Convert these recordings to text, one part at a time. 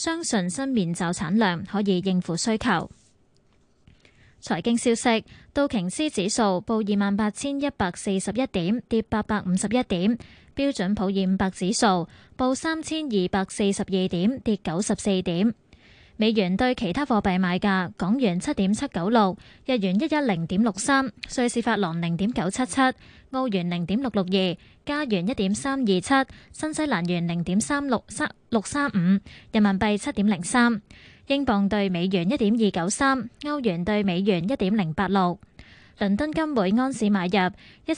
相信新面罩產量可以應付需求。財經消息，道瓊斯指數報28,141點，跌851點；標準普爾500指數報3,242點，跌94點。美元對其他貨幣買價：港元7.796，日元110.63，瑞士法郎0.977，澳元0.662，加元1.327，新西蘭元0.363，人民幣7.03，英鎊對美元1.293，歐元對美元1.086。倫敦金每安士買入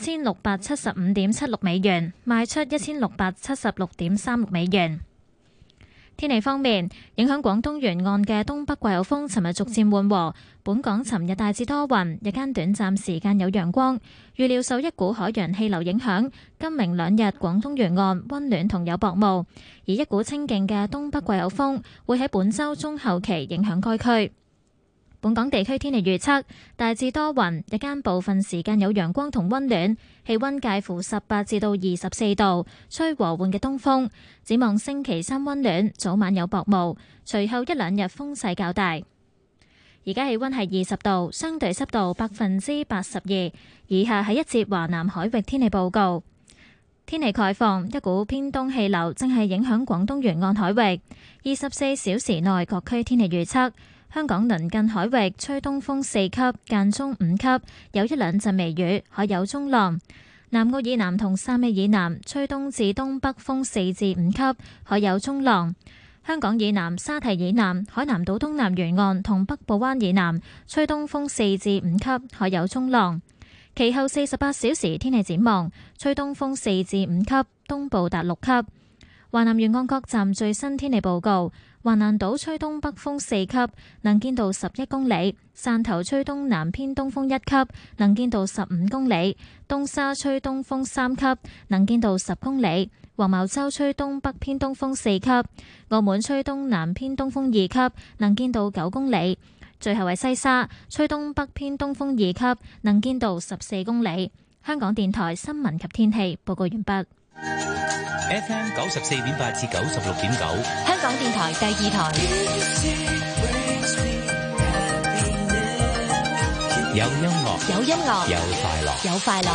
1675.76美元，賣出1676.36美元。天氣方面，影響廣東沿岸嘅東北季候風尋日逐漸緩和，本港尋日大致多雲，日間短暫時間有陽光。預料受一股海洋氣流影響，今明兩日廣東沿岸溫暖同有薄霧，而一股清勁嘅東北季候風會喺本週中後期影響該區。本港地區天氣預測，大致多雲，日間部分時間有陽光同溫暖，氣溫介乎18至到24度，吹和緩嘅東風。展望星期三溫暖，早晚有薄霧，隨後一兩日風勢較大。而家氣溫係20度，相對濕度82%。以下係一節華南海域天氣報告。天氣概況，一股偏東氣流正係影響廣東沿岸海域。24小時內各區天氣預測。香港鄰近海域吹東風4級，間中5級，有一兩陣微雨，海有中浪。南澳以南同汕尾以南吹東至東北風4至5級，海有中浪。香港以南、沙堤以南、海南島東南沿岸同北部灣以南吹東風4至5級，海有中浪。其後48小時天氣展望，吹東風4至5級，東部達6級。華南沿岸各站最新天氣報告。橫瀾島吹東北風4級，能見度11公里；汕頭吹東南偏東風1級，能見度15公里；東沙吹東風3級，能見度10公里；黃茅洲吹東北偏東風4級；澳門吹東南偏東風2級，能見度9公里；最後係西沙吹東北偏東風2級，能見度14公里。香港電台新聞及天氣報告完畢。 FM 94.8至96.9， 香港電台第二台。 有音樂， 有音樂， 有快樂， 有快樂。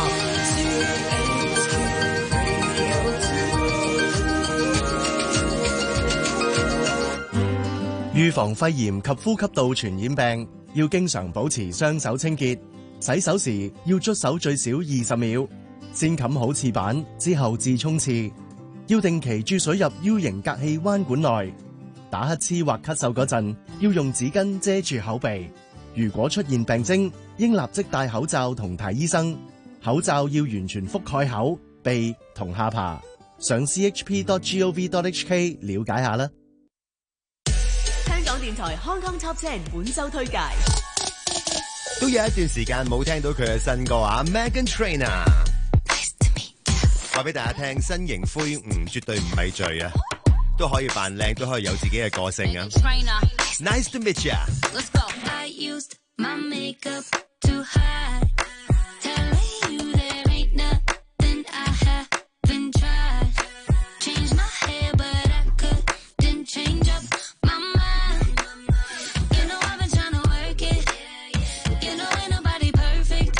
預防肺炎及呼吸道傳染病，要經常保持雙手清潔。洗手時要捽手最少20秒，先冚好廁板，之後至沖廁。要定期注水入 U 型隔氣彎管內。打乞嗤或咳嗽嗰陣，要用紙巾遮住口鼻。如果出現病徵，應立即戴口罩同睇醫生。口罩要完全覆蓋口、鼻同下巴。上 chp.gov.hk 了解下啦。 香港電台 Hong Kong Top 10本周推介。 都有一段時間冇聽到佢嘅新歌啊 Meghan Trainor。話俾大家聽，身形魁梧絕對唔係罪啊，都可以扮靚，都可以有自己嘅個性啊。Nice to meet ya。Let's go。I used my makeup to hide, telling you there ain't nothing I haven't tried. Change my hair, but I couldn't change up my mind. You know I've been trying to work it. You know ain't nobody perfect.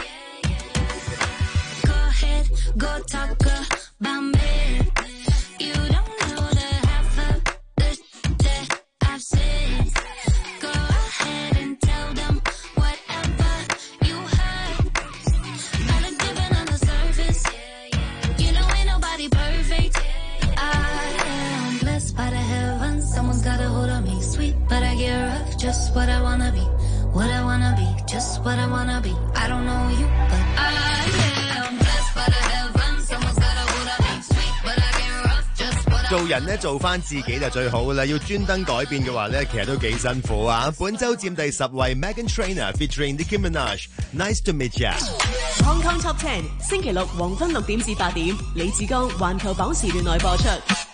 Go ahead, go talk about me. You don't know the half of the that I've said. Go ahead and tell them whatever you heard. Not a given on the surface. You know ain't nobody perfect. I am blessed by the heavens. Someone's got a hold on me. Sweet, but I get rough. Just what I wanna be. What I wanna be. Just what I wanna be. I don't know you, but I am blessed by the heavens. Someone's got a hold on me. Sweet, but I get rough. Just what I 做人咧做翻自己就最好噶啦，要專登改變嘅話咧，其實都幾辛苦啊！本周佔第10位 Meghan Trainor featuring Nicki Minaj。Nice to meet ya。 Hong Kong Top 10星期六黃昏6點至8點，李志剛環球榜時段內播出。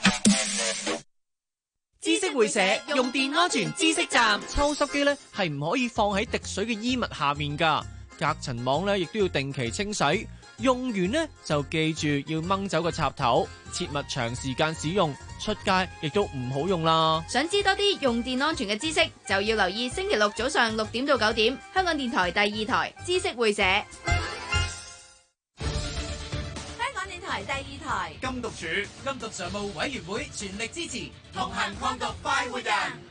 知識會社用電安全知識站， 抽濕機咧係唔可以放喺滴水嘅衣物下面㗎，隔塵網咧亦都要定期清洗。 用完呢就記住要掹走個插頭，切勿長時間使用，出街亦都唔好用啦。 想知多啲用電安全嘅知識，就要留意星期六早上6點到9點，香港電台第2台知識會社。香港電台第2台禁毒處、禁毒常務委員會全力支持，同行抗毒快活人。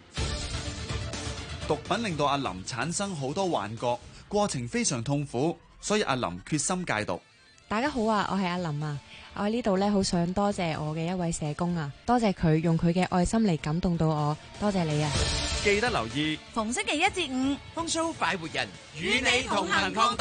毒品令到阿林產生好多幻覺，過程非常痛苦，所以阿林決心戒毒。 大家好啊，我係阿林啊，我喺呢度呢，好想多謝我嘅一位社工啊，多謝佢用佢嘅愛心嚟感動到我，多謝你啊！ 記得留意逢星期1至5， 風騷快活人與你同行抗毒。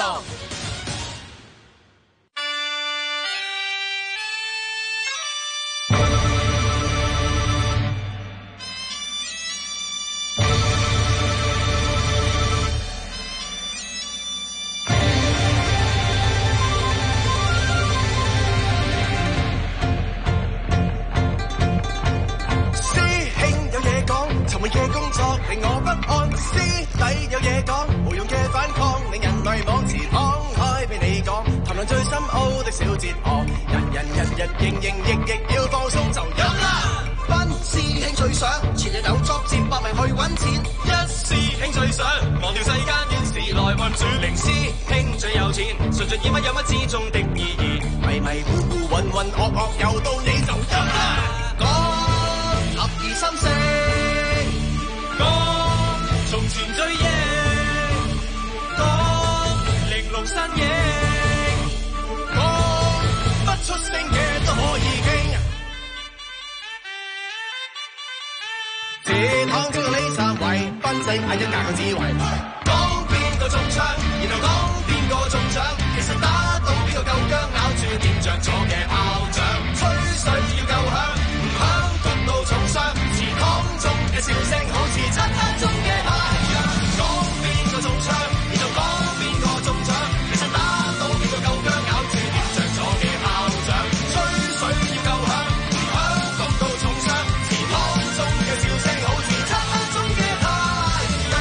嘅工作令我不安，師弟有嘢講，無用嘅反抗令人迷惘，遲敞開俾你講，談論最深奧的小哲學，人日日營營役役要放鬆就飲啦。班師兄最想前日有作戰搏命去揾錢，一師兄最想忘掉世間亂事來運轉，零師兄最有錢，純粹以乜有乜之中的意義，迷迷糊糊渾渾噩噩又到你就飲啦。講合二心四。從前追憶，講玲瓏身影，講不出聲嘅都可以傾。這趟中到呢三位，分析下一格嘅智慧。講邊個中槍，然後講邊個中獎，其實打到邊個夠薑，咬住掂着咗嘅炮仗，吹水要夠響，唔響焗到重傷。祠堂中嘅笑聲好似漆黑中嘅太陽。講邊個中槍，然後講邊個中獎，其實打到邊個夠薑，咬住掂着咗嘅炮仗，吹水要夠響，唔響焗到重傷。祠堂中嘅笑聲好似漆黑中嘅太陽。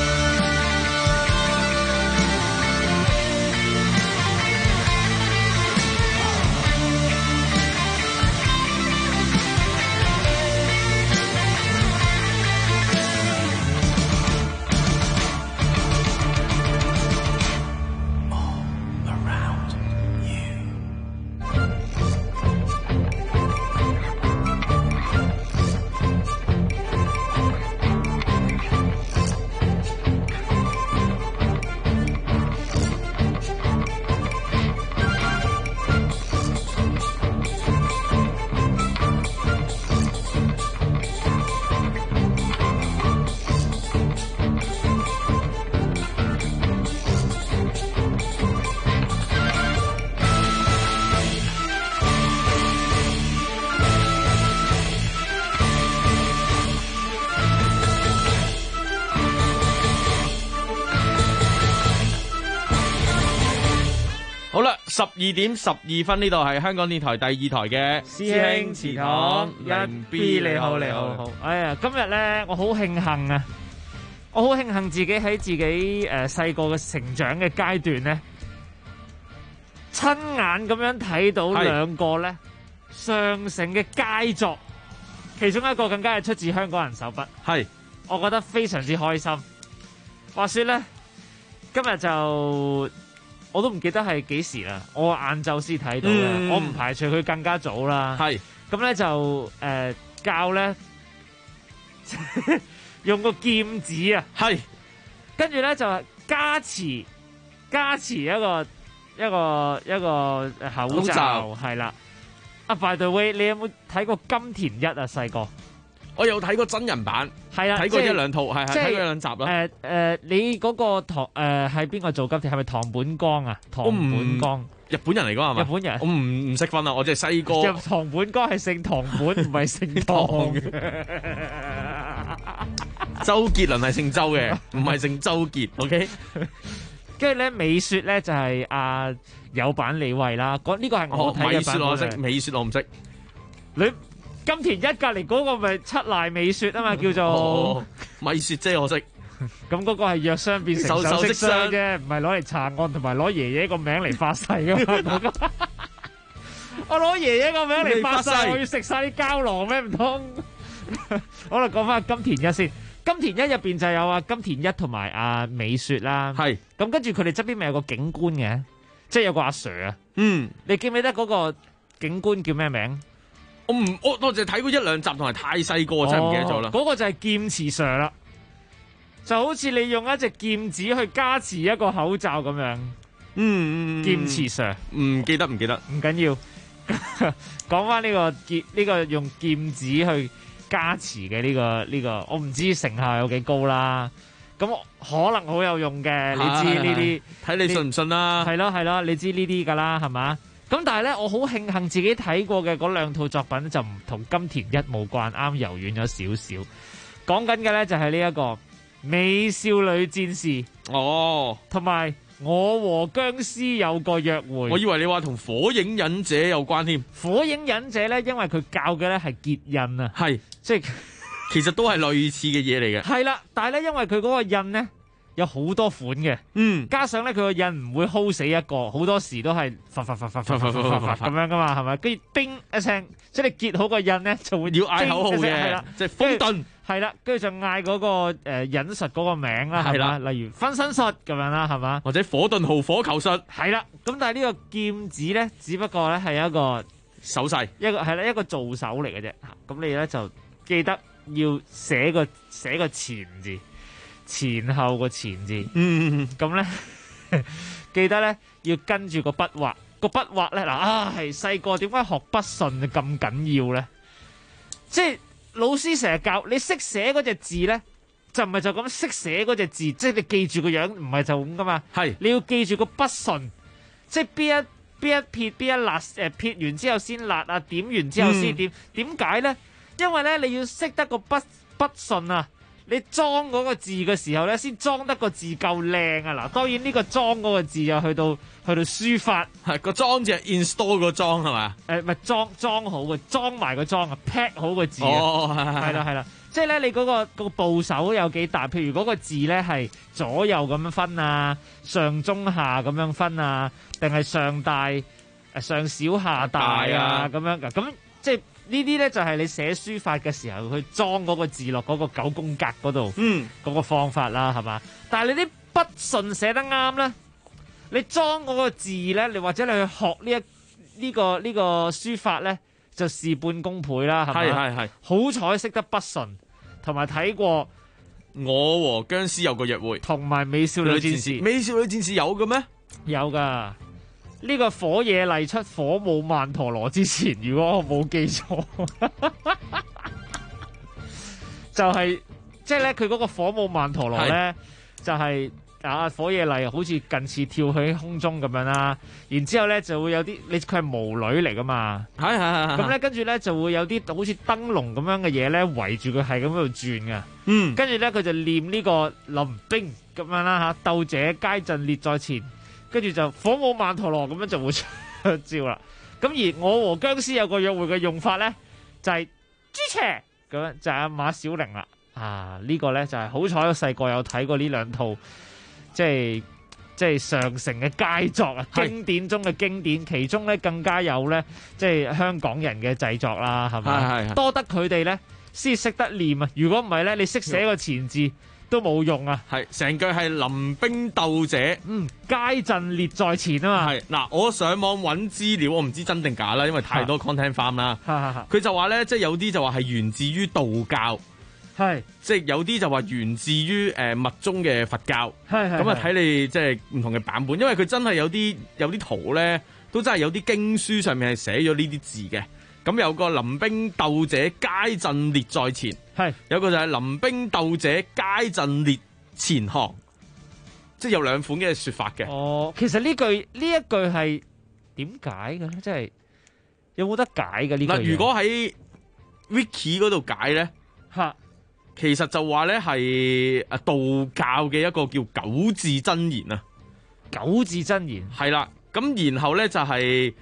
好啦，12:12，呢度係香港電台第2台嘅師兄祠堂1B，你好，你好。 哎呀，今日咧我好慶幸啊！我好慶幸自己喺自己細個嘅成長嘅階段咧，親眼咁樣睇到兩個咧上乘嘅佳作，其中一個更加係出自香港人手筆， 係， 我覺得非常之開心。話說咧，今日就我都唔記得係幾時啦，我晏晝先睇到嘅，我唔排除佢更加早啦。 係，咁咧就教咧用個劍指啊， 係， 跟住咧就加持一個口罩，係啦。啊 by the way， 你有冇睇過金田一啊？細個我有睇過真人版， 係啦， 睇過1-2套，係睇過1-2集啦。 你嗰個係邊個做金田？係咪堂本剛啊？堂本剛， 日本人嚟講係嘛？ 日本人， 我唔識分啊！我淨係細個。 堂本剛係姓堂本，唔係姓唐嘅。 周杰倫係姓周嘅，唔係姓周杰。OK。 跟住咧，美雪咧就係有版李慧啦。呢個係我睇嘅版本。美雪我識， 美雪我唔識。 你金田一隔離嗰個咪七瀨美雪啊嘛，叫做米雪姐我識。 咁嗰個係藥箱變成首飾箱啫，唔係攞嚟查案同埋攞爺爺個名嚟發誓噶嘛。我攞爺爺個名嚟發誓，我要食晒啲膠囊咩？唔通？好啦，講翻金田一先。金田一入邊就有金田一同埋阿美雪啦。係。咁跟住佢哋側邊咪有個警官嘅，即係有個阿 Sir 啊。嗯。你記唔記得嗰個警官叫咩名？我淨係睇過一兩集，同埋太細個真係唔記得咗啦。嗰個就係劍持 Sir 啦，就好似你用一隻劍指去加持一個口罩咁樣。劍持 Sir 唔記得，唔緊要。講翻呢個用劍指去加持嘅呢個，我唔知成效有幾高啦。咁可能好有用嘅，你知呢啲睇你信唔信啦。係咯，你知呢啲噶啦，係嘛？咁但係咧，我好慶幸自己睇過嘅嗰兩套作品就唔同金田一無關，啱柔軟咗少少。講緊嘅咧就係呢一個美少女戰士同埋我和僵屍有個約會。我以為你話同火影忍者有關添。火影忍者咧，因為佢教嘅咧係結印啊，係即係其實都係類似嘅嘢嚟嘅。係啦，但係咧因為佢嗰個印咧有好多款嘅，加上咧佢個印唔會 hold 死一個，好多時都係發咁樣噶嘛，係咪？跟住叮一聲，即係你結好個印咧就會要嗌口號嘅，即係風遁。係啦，跟住就嗌嗰個忍術嗰個名啦，係嘛？例如分身術咁樣啦，係嘛？或者火遁號火球術。係啦，咁但係呢個劍指咧，只不過咧係一個手勢，一個做手嚟嘅啫。咁你咧就記得要寫個前字。前後個前字，咁咧記得咧要跟住個筆畫，個筆畫咧係細個點解學筆順咁緊要咧？即係老師成日教你識寫嗰隻字咧，就唔係就咁識寫嗰隻字，即係你記住個樣唔係就咁噶嘛，係你要記住個筆順，即係邊一撇邊一捺撇完之後先捺啊，點完之後先點，點解咧？因為咧你要識得個筆順啊。你裝嗰個字嘅時候咧，先裝得個字夠靚啊！嗱，當然呢個裝嗰個字又去到書法，係個裝字係 install 個裝係嘛？唔係裝好嘅，裝埋個裝啊 ，pack 好個字啊，係啦，即係咧你嗰個部首有幾大？譬如嗰個字咧係左右咁樣分啊，上中下咁樣分啊，定係上大上小下大啊咁樣噶？咁即係。呢啲咧就係你寫書法嘅時候去裝嗰個字落嗰個九宮格嗰度，嗰個方法啦，係嘛？但係你啲筆順寫得啱咧，你裝嗰個字咧，你或者你去學呢個書法咧，就事半功倍啦，係咪？係。好彩識得筆順，同埋睇過我和僵屍有個約會，同埋美少女戰士。美少女戰士有嘅咩？有噶。呢個火野麗出火舞曼陀羅之前，如果我冇記錯，就係即係咧，佢嗰個火舞曼陀羅咧，就係火野麗好似近似跳喺空中咁樣啦，然之後咧就會有啲佢係巫女嚟噶嘛，係咁咧跟住咧就會有啲好似燈籠咁樣嘅嘢咧圍住佢係咁喺度轉噶，跟住咧佢就念呢個臨兵咁樣啦嚇，鬥者皆陣列在前。跟住就火舞曼陀羅咁樣就會出招啦。咁而我和僵屍有個約會嘅用法咧，就係豬邪咁樣，就係阿馬小玲啦。呢個咧就係好彩我細個有睇過呢兩套，即係上乘嘅佳作啊，經典中嘅經典。其中咧更加有咧，即係香港人嘅製作啦，係咪？係多得佢哋咧先識得念啊！如果唔係咧，你識寫個前字。都冇用啊！係成句係臨兵鬥者，皆陣列在前啊嘛！係嗱，我上網揾資料，我唔知真定假啦，因為太多 content farm 啦。佢就話咧，即係有啲就話係源自於道教，係即係有啲就話源自於密宗嘅佛教。咁啊，睇你即係唔同嘅版本，因為佢真係有啲圖咧，都真係有啲經書上面係寫咗呢啲字嘅。咁有個臨兵鬥者皆陣列在前，係有個就係臨兵鬥者皆陣列前行，即係有兩款嘅說法嘅。哦，其實呢一句係點解嘅咧？即係有冇得解嘅呢句？嗱，如果喺 Wiki 嗰度解咧，其實就話咧係道教嘅一個叫九字真言啊。九字真言係啦，咁然後咧就係。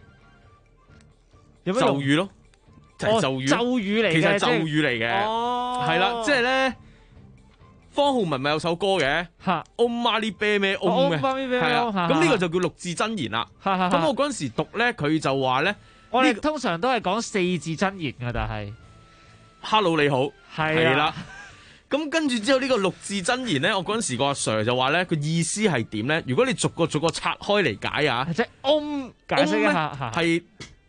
咒語咯，就係咒語嚟嘅，其實咒語嚟嘅，係啦，即係咧， 方浩文咪有首歌嘅，Om Mani Padme Om 嘅，係啊，咁呢個就叫六字真言啦。咁我嗰陣時讀咧，佢就話咧， 我哋通常都係講四字真言㗎，但係 Hello 你好， 係啦。 咁跟住之後呢個六字真言咧，我嗰陣時個阿 Sir 就話咧，個意思係點咧？如果你逐個拆開嚟解啊， 即係 Om 解釋一下， 係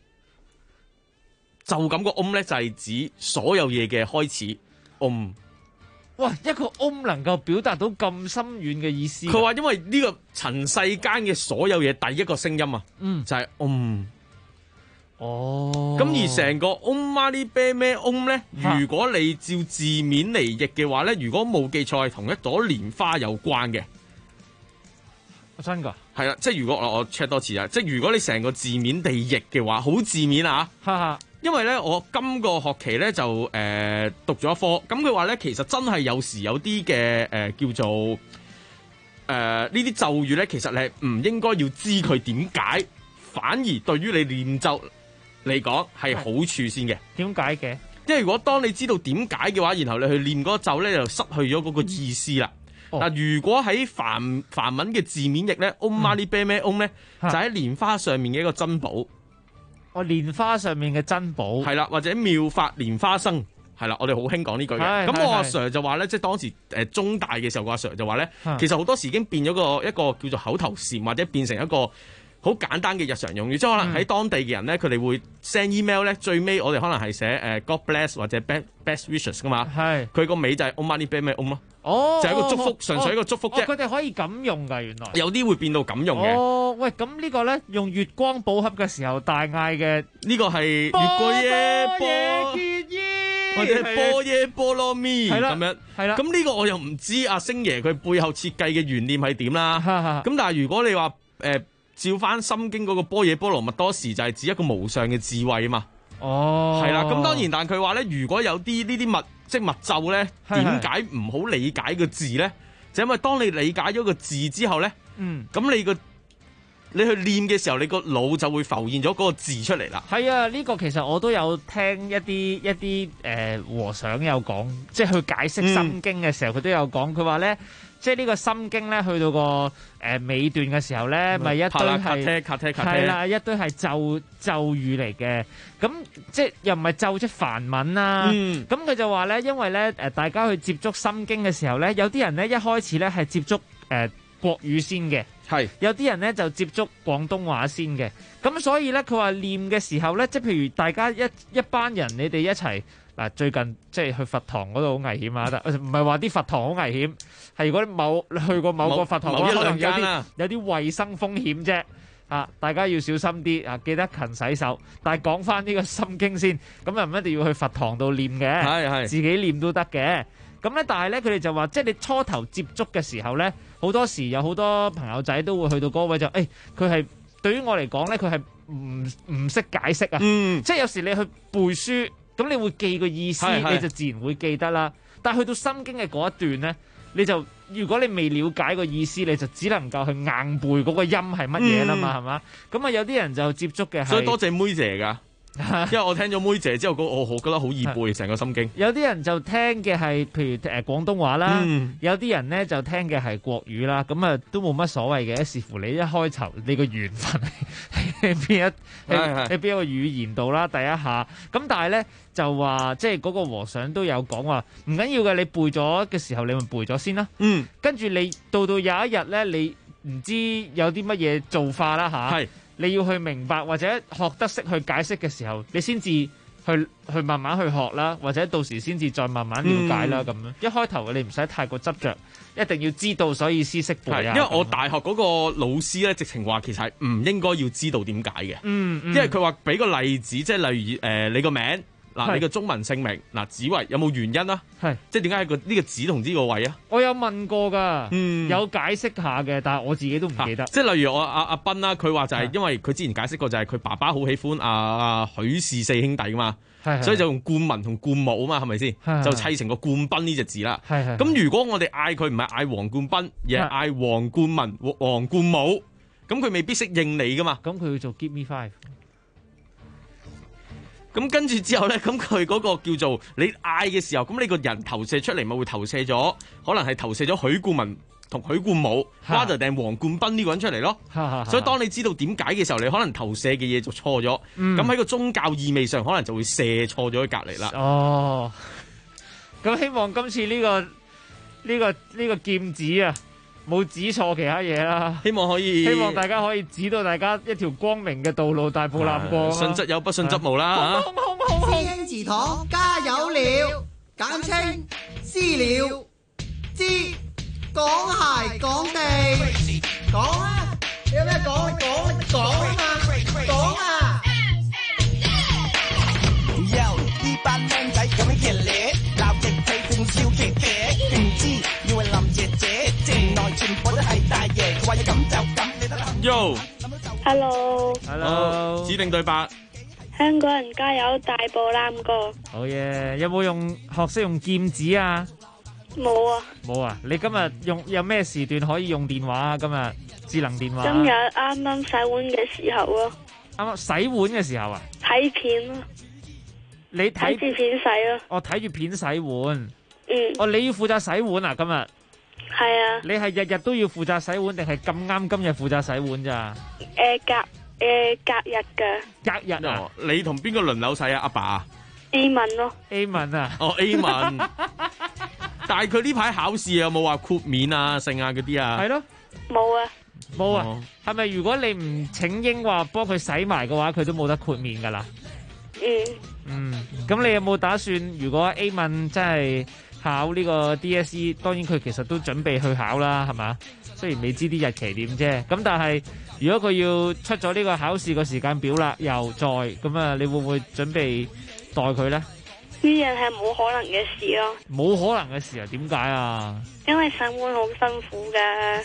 就咁個 Om 咧，就係指所有嘢嘅開始 Om。 哇！一個 Om 能夠表達到咁深遠嘅意思。 佢話因為呢個塵世間嘅所有嘢第一個聲音啊，就係 Om。 哦， 咁而成個 Om Mani Padme Om 咧，如果你照字面嚟譯嘅話咧，如果冇記錯係同一朵蓮花有關嘅。 真㗎？係啦，即係如果我 check 多次啊，即係如果你成個字面地譯嘅話，好字面啊。因為咧，我今個學期咧就讀咗一科，咁佢話咧其實真係有時有啲嘅叫做呢啲咒語咧，其實你係唔應該要知佢點解，反而對於你念咒嚟講係好處先嘅。 點解嘅？ 因為如果當你知道點解嘅話，然後你去念嗰個咒咧，就失去咗嗰個意思啦。嗱，如果喺梵文嘅字面譯咧，Om Mani Padme Om 咧，就喺蓮花上面嘅一個珍寶。 蓮花上面嘅珍寶係啦，或者妙法蓮花生係啦，我哋好興講呢句嘅。咁我阿 Sir 就話咧，即係當時中大嘅時候，個阿 Sir 就話咧，其實好多時已經變咗一個叫做口頭禪，或者變成一個好簡單嘅日常用語，即係可能喺當地嘅人咧，佢哋會 send email 咧，最尾我哋可能係寫God bless 或者 best wishes 噶嘛。係佢個尾就係 Om Mani Padme Om 咯。哦，就係一個祝福，純粹一個祝福啫。 佢哋可以咁用㗎，原來有啲會變到咁用嘅。 哦，喂，咁呢個咧用月光寶盒嘅時候大嗌嘅呢個係月過夜波，或者波耶波羅蜜咁樣。係啦，咁呢個我又唔知阿星爺佢背後設計嘅懸念係點啦。咁但係如果你話照翻心經嗰個波耶波羅蜜多時，就係指一個無上嘅智慧啊嘛。哦，係啦。咁當然，但係佢話咧，如果有啲呢啲即密咒咧，點解唔好理解個字咧？就因為當你理解咗個字之後咧，咁你去念嘅時候，你個腦就會浮現咗嗰個字出嚟啦。 係啊，呢個其實我都有聽一啲和尚有講，即係去解釋心經嘅時候，佢都有講，佢話咧。即係呢個心經咧，去到個尾段嘅時候咧，咪一堆係啦，一堆係咒語嚟嘅。咁即係又唔係咒，即係梵文啦。咁佢就話咧，因為咧大家去接觸心經嘅時候咧，有啲人咧一開始咧係接觸國語先嘅，係有啲人咧就接觸廣東話先嘅。咁所以咧，佢話念嘅時候咧，即係譬如大家一班人，你哋一齊。嗱，最近即係去佛堂嗰度好危險啊！唔係話啲佛堂好危險，係如果去過某個佛堂，可能有啲衞生風險啫。大家要小心啲啊！記得勤洗手。但係講翻呢個心經先，咁又唔一定要去佛堂度念嘅，自己念都得嘅。咁咧，但係咧，佢哋就話，即係你初頭接觸嘅時候咧，好多時有好多朋友仔都會去到嗰位就，佢係對於我嚟講咧，佢係唔識解釋啊。即係有時你去背書。咁你會記個意思，你就自然會記得啦。但係去到心經嘅嗰一段咧，你就如果你未了解個意思，你就只能夠去硬背嗰個音係乜嘢啦嘛，係嘛？咁啊有啲人就接觸嘅係， 所以多謝妹姐㗎。因為我聽咗妹姐之後，我覺得好易背成個心經。 有啲人就聽嘅係譬如廣東話啦，有啲人咧就聽嘅係國語啦。咁啊都冇乜所謂嘅，視乎你一開頭你個緣分喺邊一個語言度啦。第一下咁，但係咧就話即係嗰個和尚都有講話唔緊要嘅，你背咗嘅時候你咪背咗先啦。跟住你到有一日咧，你唔知有啲乜嘢做法啦嚇。你要去明白或者學得識去解釋嘅時候，你先至去慢慢去學啦，或者到時先至再慢慢了解啦咁樣。一開頭你唔使太過執着，一定要知道所以先識背啊。 因為我大學嗰個老師咧，直情話其實係唔應該要知道點解嘅。因為佢話俾個例子，即係例如你個名。嗱，你個中文姓名嗱，子維有冇原因啊？係即係點解喺呢個子同呢個位啊？ 我有問過㗎，有解釋下嘅，但係我自己都唔記得。 即係例如我阿斌啦，佢話就係因為佢之前解釋過，就係佢爸爸好喜歡許氏四兄弟㗎嘛，所以就用冠文同冠武啊嘛，係咪先？就砌成個冠斌呢隻字啦。咁如果我哋嗌佢唔係嗌黃冠斌，而係嗌黃冠文、黃冠武，咁佢未必識應你㗎嘛。 咁佢要做 Give Me Five。 咁跟住之後咧，咁佢嗰個叫做你嗌嘅時候，咁你個人投射出嚟咪會投射咗，可能係投射咗許冠文同許冠武，rather 定黃冠斌呢個人出嚟咯。所以當你知道點解嘅時候，你可能投射嘅嘢就錯咗。咁喺個宗教意味上，可能就會射錯咗喺隔離啦。 哦，咁希望今次呢個劍指啊，冇指錯其他嘢啦。 希望大家可以指到大家一條光明嘅道路，大步攬過。 信則有，不信則無啦。 師兄祠堂加油了，簡稱私了知。講鞋講地，講啊！你有咩講？講啊嘛！講啊！ Yo， 呢班靚仔咁樣嘅咧，鬧極佢仲笑騎騎，唔知以為林姐姐，城內全部都係大爺，話要咁就咁，你得啦。 Yo，Hello，指定對白。 香港人加油，大步攬過。 好嘢，有冇學識用劍指啊？ 冇啊！ 你今日有咩時段可以用電話啊？今日智能電話。 今日啱啱洗碗嘅時候咯。 啱啱洗碗嘅時候啊？ 睇片咯。 你睇住片洗咯。 我睇住片洗碗。你要負責洗碗啊？今日。 係啊。 你係日日都要負責洗碗，定係咁啱今日負責洗碗咋？ 隔日㗎。 隔日啊？ 你同邊個輪流洗啊？阿爸啊 ？A 文咯。 A 文啊？ 哦 A 文。但係佢呢排考試有冇話豁免啊、剩啊嗰啲啊？ 係咯，冇啊。係咪如果你唔請纓話幫佢洗埋嘅話，佢都冇得豁免噶啦？咁你有冇打算？如果 A 文真係考呢個 DSE， 當然佢其實都準備去考啦，係嘛？雖然未知啲日期點啫。咁但係如果佢要出咗呢個考試個時間表啦，又再咁啊，你會唔會準備代佢咧？ 呢樣係冇可能嘅事咯。 冇可能嘅事啊？點解啊？ 因為洗碗好辛苦噶。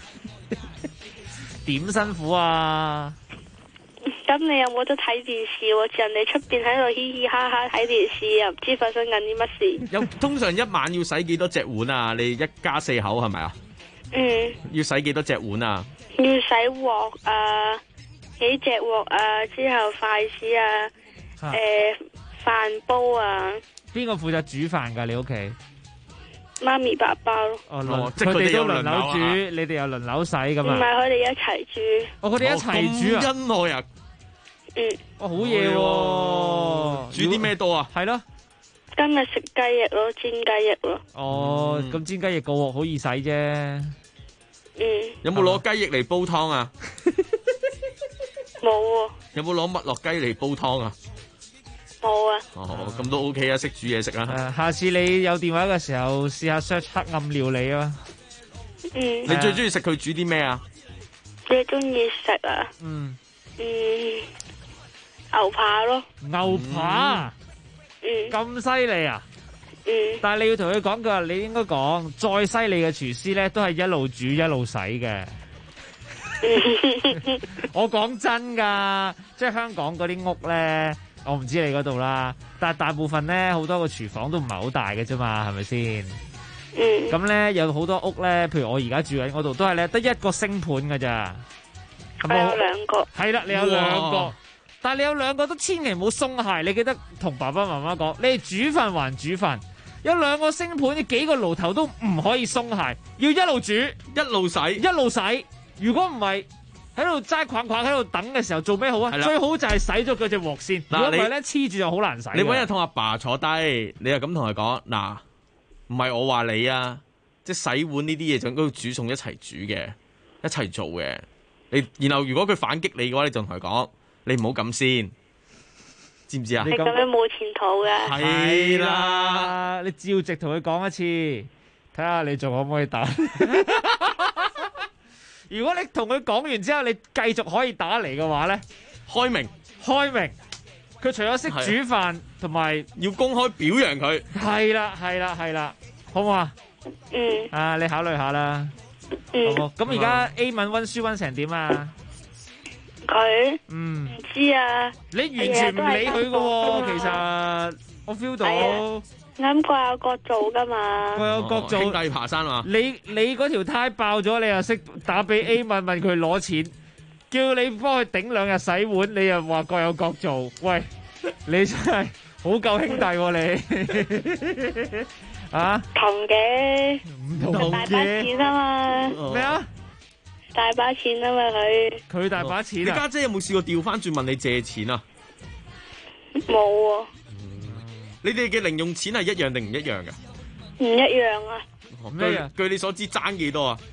點辛苦啊？ 咁你有冇得睇電視？人哋出邊喺度嘻嘻哈哈睇電視，又唔知發生緊啲乜事。 通常一晚要洗幾多隻碗啊？你一家4口係咪啊？要洗幾多隻碗啊？ 要洗鑊啊，幾隻鑊啊，之後筷子啊，飯煲啊。 邊個負責煮飯㗎？你屋企？ 媽咪爸爸咯。 即係佢哋都輪流煮，你哋又輪流洗咁啊？ 唔係，佢哋一齊煮。 佢哋一齊煮啊！ 恩愛啊！ 好嘢喎！ 煮啲咩多啊？ 係咯。 今日食雞翼咯，煎雞翼咯。 咁煎雞翼個鑊好易洗啫。 有冇攞雞翼嚟煲湯啊？ 冇喎。 有冇攞麥樂雞嚟煲湯啊？ 冇啊。 咁都 OK 啊，識煮嘢食啊。 下次你有電話嘅時候，試下 search 黑暗料理啊。 你最中意食佢煮啲咩啊？ 你中意食啊？牛扒咯。 牛扒？咁犀利啊？但係你要同佢講，佢話你應該講，再犀利嘅廚師咧，都係一路煮一路洗嘅。我講真噶，即係香港嗰啲屋咧，我唔知你嗰度啦，但係大部分咧，好多個廚房都唔係好大嘅啫嘛，係咪先？咁咧有好多屋咧，譬如我而家住緊嗰度，都係咧得一個星盤噶咋。 我有2個。 係啦，你有2個。但係你有2個都千祈唔好鬆懈，你記得同爸爸媽媽講，你係煮飯還煮飯，有2個星盤，幾個爐頭都唔可以鬆懈，要一路煮一路洗， 一路洗。如果唔係喺度齋框框喺度等嘅時候，做咩好啊？最好就係洗咗嗰隻鑊先。如果唔係咧，黐住就好難洗。 你搵日同阿爸坐低，你又咁同佢講，嗱，唔係我話你啊，即係洗碗呢啲嘢就應該煮餸一齊煮嘅，一齊做嘅。然後如果佢反擊你嘅話，你就同佢講。你唔好咁先，知唔知啊？ 你咁樣冇前途嘅。 係啦，你照直同佢講一次，睇下你仲可唔可以打？如果你同佢講完之後，你繼續可以打嚟嘅話咧， 開明。 佢除咗識煮飯，同埋要公開表揚佢。 係啦，好唔好啊？你考慮下啦。好冇？咁而家 A 文溫書溫成點啊？ 佢唔知啊， 你完全唔理佢噶喎，其實我 feel 到。 咁各有各做噶嘛， 各有各做。 兄弟爬山嘛。 你嗰條胎爆咗，你又識打俾 A 問佢攞錢，叫你幫佢頂2日洗碗，你又話各有各做。喂， 你真係好夠兄弟喎你啊！ 同嘅， 唔同大把錢啊嘛。 咩啊？ 大把錢啊嘛佢大把錢啊！ 你家姐有冇試過調翻轉問你借錢啊？ 冇喎。 你哋嘅零用錢係一樣定唔一樣㗎？ 唔一樣啊。 據你所知爭幾多啊？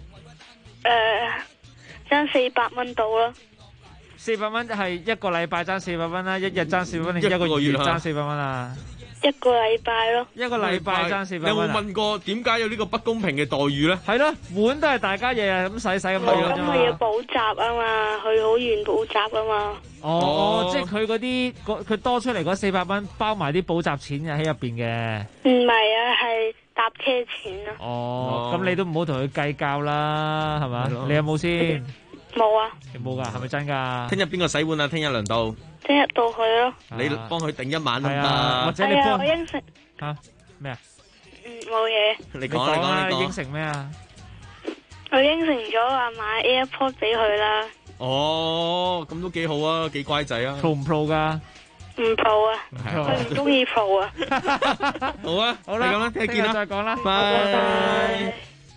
爭400蚊到啦。 400蚊係一個禮拜爭400蚊啦，一日爭400蚊定一個月爭400蚊啊？ 一個禮拜咯。 一個禮拜爭400蚊。 你有冇問過點解有呢個不公平嘅待遇咧？ 係咯，碗都係大家日日咁洗咁多啫嘛。 咁佢要補習啊嘛，去好遠補習啊嘛。 哦，即係佢嗰啲佢多出嚟嗰400蚊包埋啲補習錢喺入邊嘅。 唔係啊，係搭車錢啊。 哦，咁你都唔好同佢計較啦，係嘛？你有冇先？ 冇啊。 你冇噶，係咪真噶？ 聽日邊個洗碗啊？聽日輪到。 聽日到去咯。 你幫佢頂一晚得唔係啊得？ 或者你幫我應承。 吓咩啊？ 冇嘢。 你講啊！ 你應承咩啊？ 我應承咗話買 AirPod 俾佢啦。 哦，咁都幾好啊，幾乖仔啊。 Pro 唔 Pro 噶？ 唔 Pro 啊，佢唔中意 Pro 啊。 好啊， 好啦， 係咁啦，聽日見啦， 再講啦， 拜。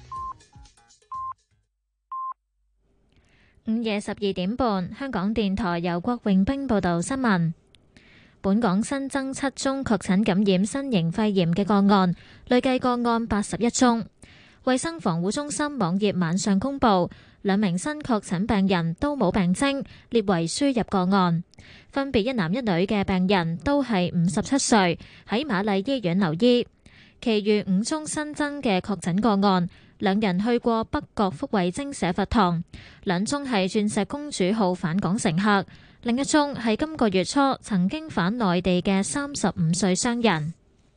午夜12點半，香港電台由郭榮兵報道新聞。本港新增7宗確診感染新型肺炎嘅個案，累計個案81宗。衛生防護中心網頁晚上公布，2名新確診病人都冇病徵，列為輸入個案。分別一男一女嘅病人都係57歲，喺瑪麗醫院留醫。其餘5宗新增嘅確診個案，2人去過北角福慧精舍佛堂，2宗係鑽石公主號返港乘客，另一宗係今個月初曾經返內地嘅35歲商人。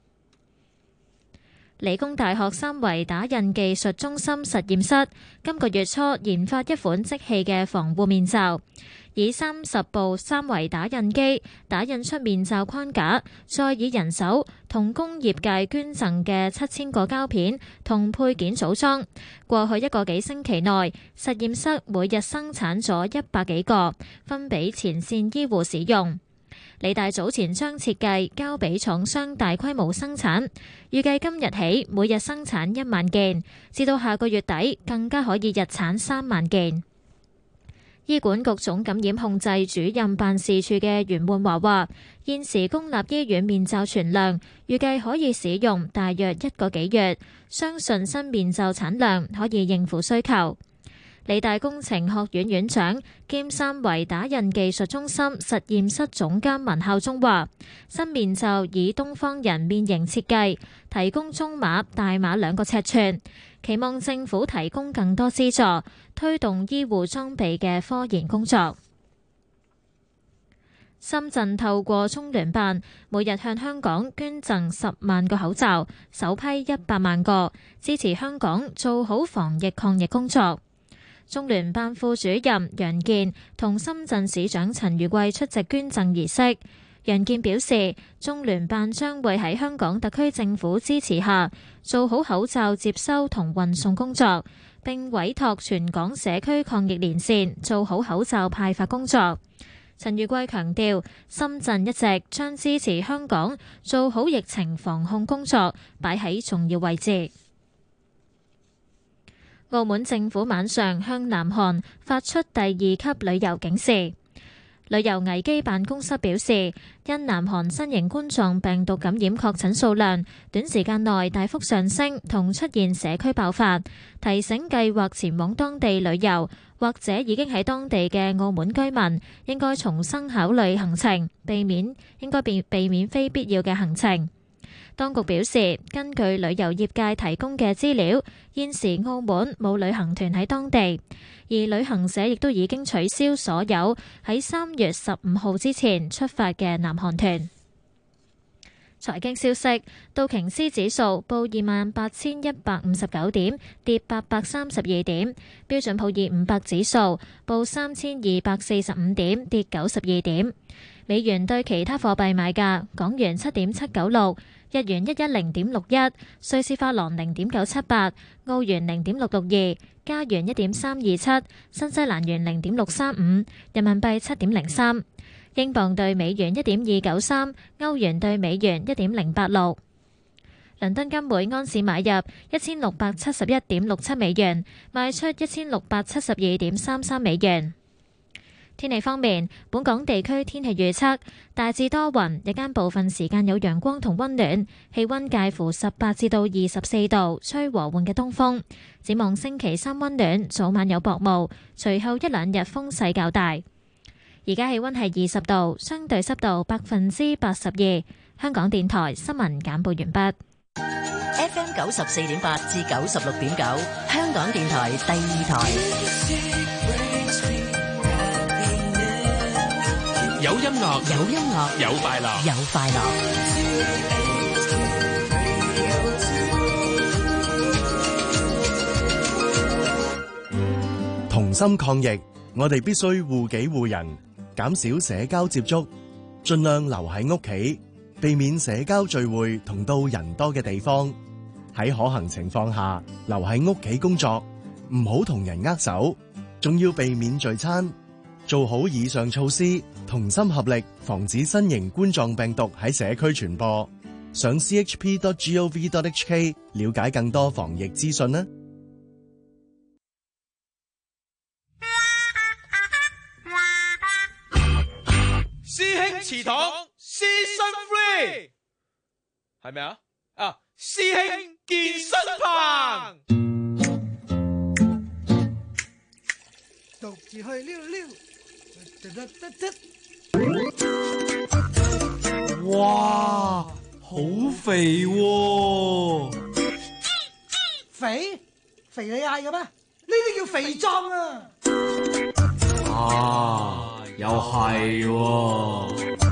理工大學3維打印技術中心實驗室今個月初研發一款即棄嘅防護面罩，以30部3維打印機打印出面罩框架，再以人手同工業界捐贈嘅7000個膠片同配件組裝。過去1個幾星期內，實驗室每日生產咗100幾個，分俾前線醫護使用。理大早前將設計交俾廠商大規模生產，預計今日起每日生產1萬件，至到下個月底更加可以日產3萬件。醫管局總感染控制主任辦事處嘅袁煥華話，現時公立醫院面罩存量預計可以使用大約1個幾月，相信新面罩產量可以應付需求。理大工程學院院長兼3維打印技術中心實驗室總監文孝忠話，新面罩以東方人面型設計，提供中碼、大碼2個尺寸，期望政府提供更多資助，推動醫護裝備嘅科研工作。深圳透過中聯辦每日向香港捐贈10萬個口罩，首批100萬個，支持香港做好防疫抗疫工作。中聯辦副主任楊健同深圳市長陳如貴出席捐贈儀式。楊健表示，中聯辦將會喺香港特區政府支持下，做好口罩接收同運送工作，並委託全港社區抗疫連線做好口罩派發工作。陳如貴強調，深圳一直將支持香港做好疫情防控工作擺喺重要位置。澳門政府晚上向南韓發出第2級旅遊警示。旅遊危機辦公室表示，因南韓新型冠狀病毒感染確診數量短時間內大幅上升同出現社區爆發，提醒計劃前往當地旅遊或者已經喺當地嘅澳門居民應該重新考慮行程，避免非必要嘅行程。當局表示，根據旅遊業界提供嘅資料，現時澳門冇旅行團喺當地，而旅行社亦都已經取消所有喺3月15號之前出發嘅南韓團。財經消息，道瓊斯指數報28,159點，跌832點；標準普爾500指數報3,245點，跌92點。美元對其他貨幣買價：港元7.796。日元110.61，瑞士法郎0.978，澳元0.662，加元1.327，新西蘭元0.635，人民幣7.03， 英鎊對美元1.293，歐元對美元1.086。倫敦金每安士買入1671.67美元，賣出1672.33美元。天氣方面，本港地區天氣預測大致多雲，日間部分時間有陽光同溫暖，氣溫介乎18至到24度，吹和緩嘅東風。展望星期三溫暖，早晚有薄霧，隨後一兩日風勢較大。而家氣溫係20度，相對濕度82%。香港電台新聞簡報完畢。 FM 94.8至96.9，香港電台第二台。 有音樂， 有音樂， 有快樂， 有快樂。 同心抗疫，我哋必須護己護人，減少社交接觸，盡量留喺屋企，避免社交聚會同到人多嘅地方。喺可行情況下，留喺屋企工作，唔好同人握手，仲要避免聚餐。做好以上措施，同心合力，防止新型冠狀病毒喺社區傳播。上 chp.gov.hk 了解更多防疫資訊啦。 師兄祠堂 Season 3係咪啊？師兄健身棚， 獨自去溜溜。 哇，好肥喎！ 肥你嗌嘅咩？呢啲叫肥壯啊！ 又係喎。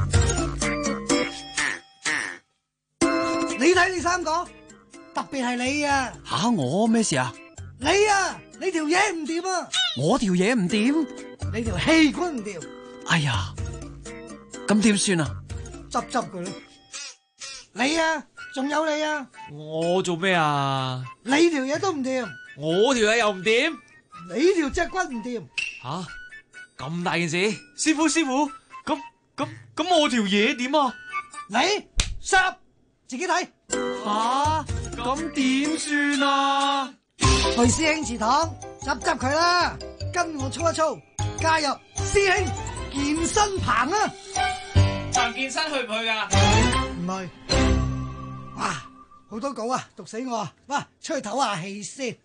你睇你三個，特別係你啊！ 吓，我咩事啊？ 你條嘢唔掂啊！ 我條嘢唔掂？ 你條氣管唔掂？ 哎呀，咁點算啊？ 執佢咯！你仲有你啊！ 我做咩啊？ 你條嘢都唔掂， 我條嘢又唔掂， 你條脊骨唔掂。 吓，咁大件事，師傅，咁我條嘢點啊？ 你濕自己睇。 吓，咁點算啊？ 去師兄祠堂執佢啦，跟我操一操，加入師兄健身棚啊！ 陳健身去唔去噶？ 唔去。哇，好多稿啊，讀死我啊！哇，出去唞下氣先。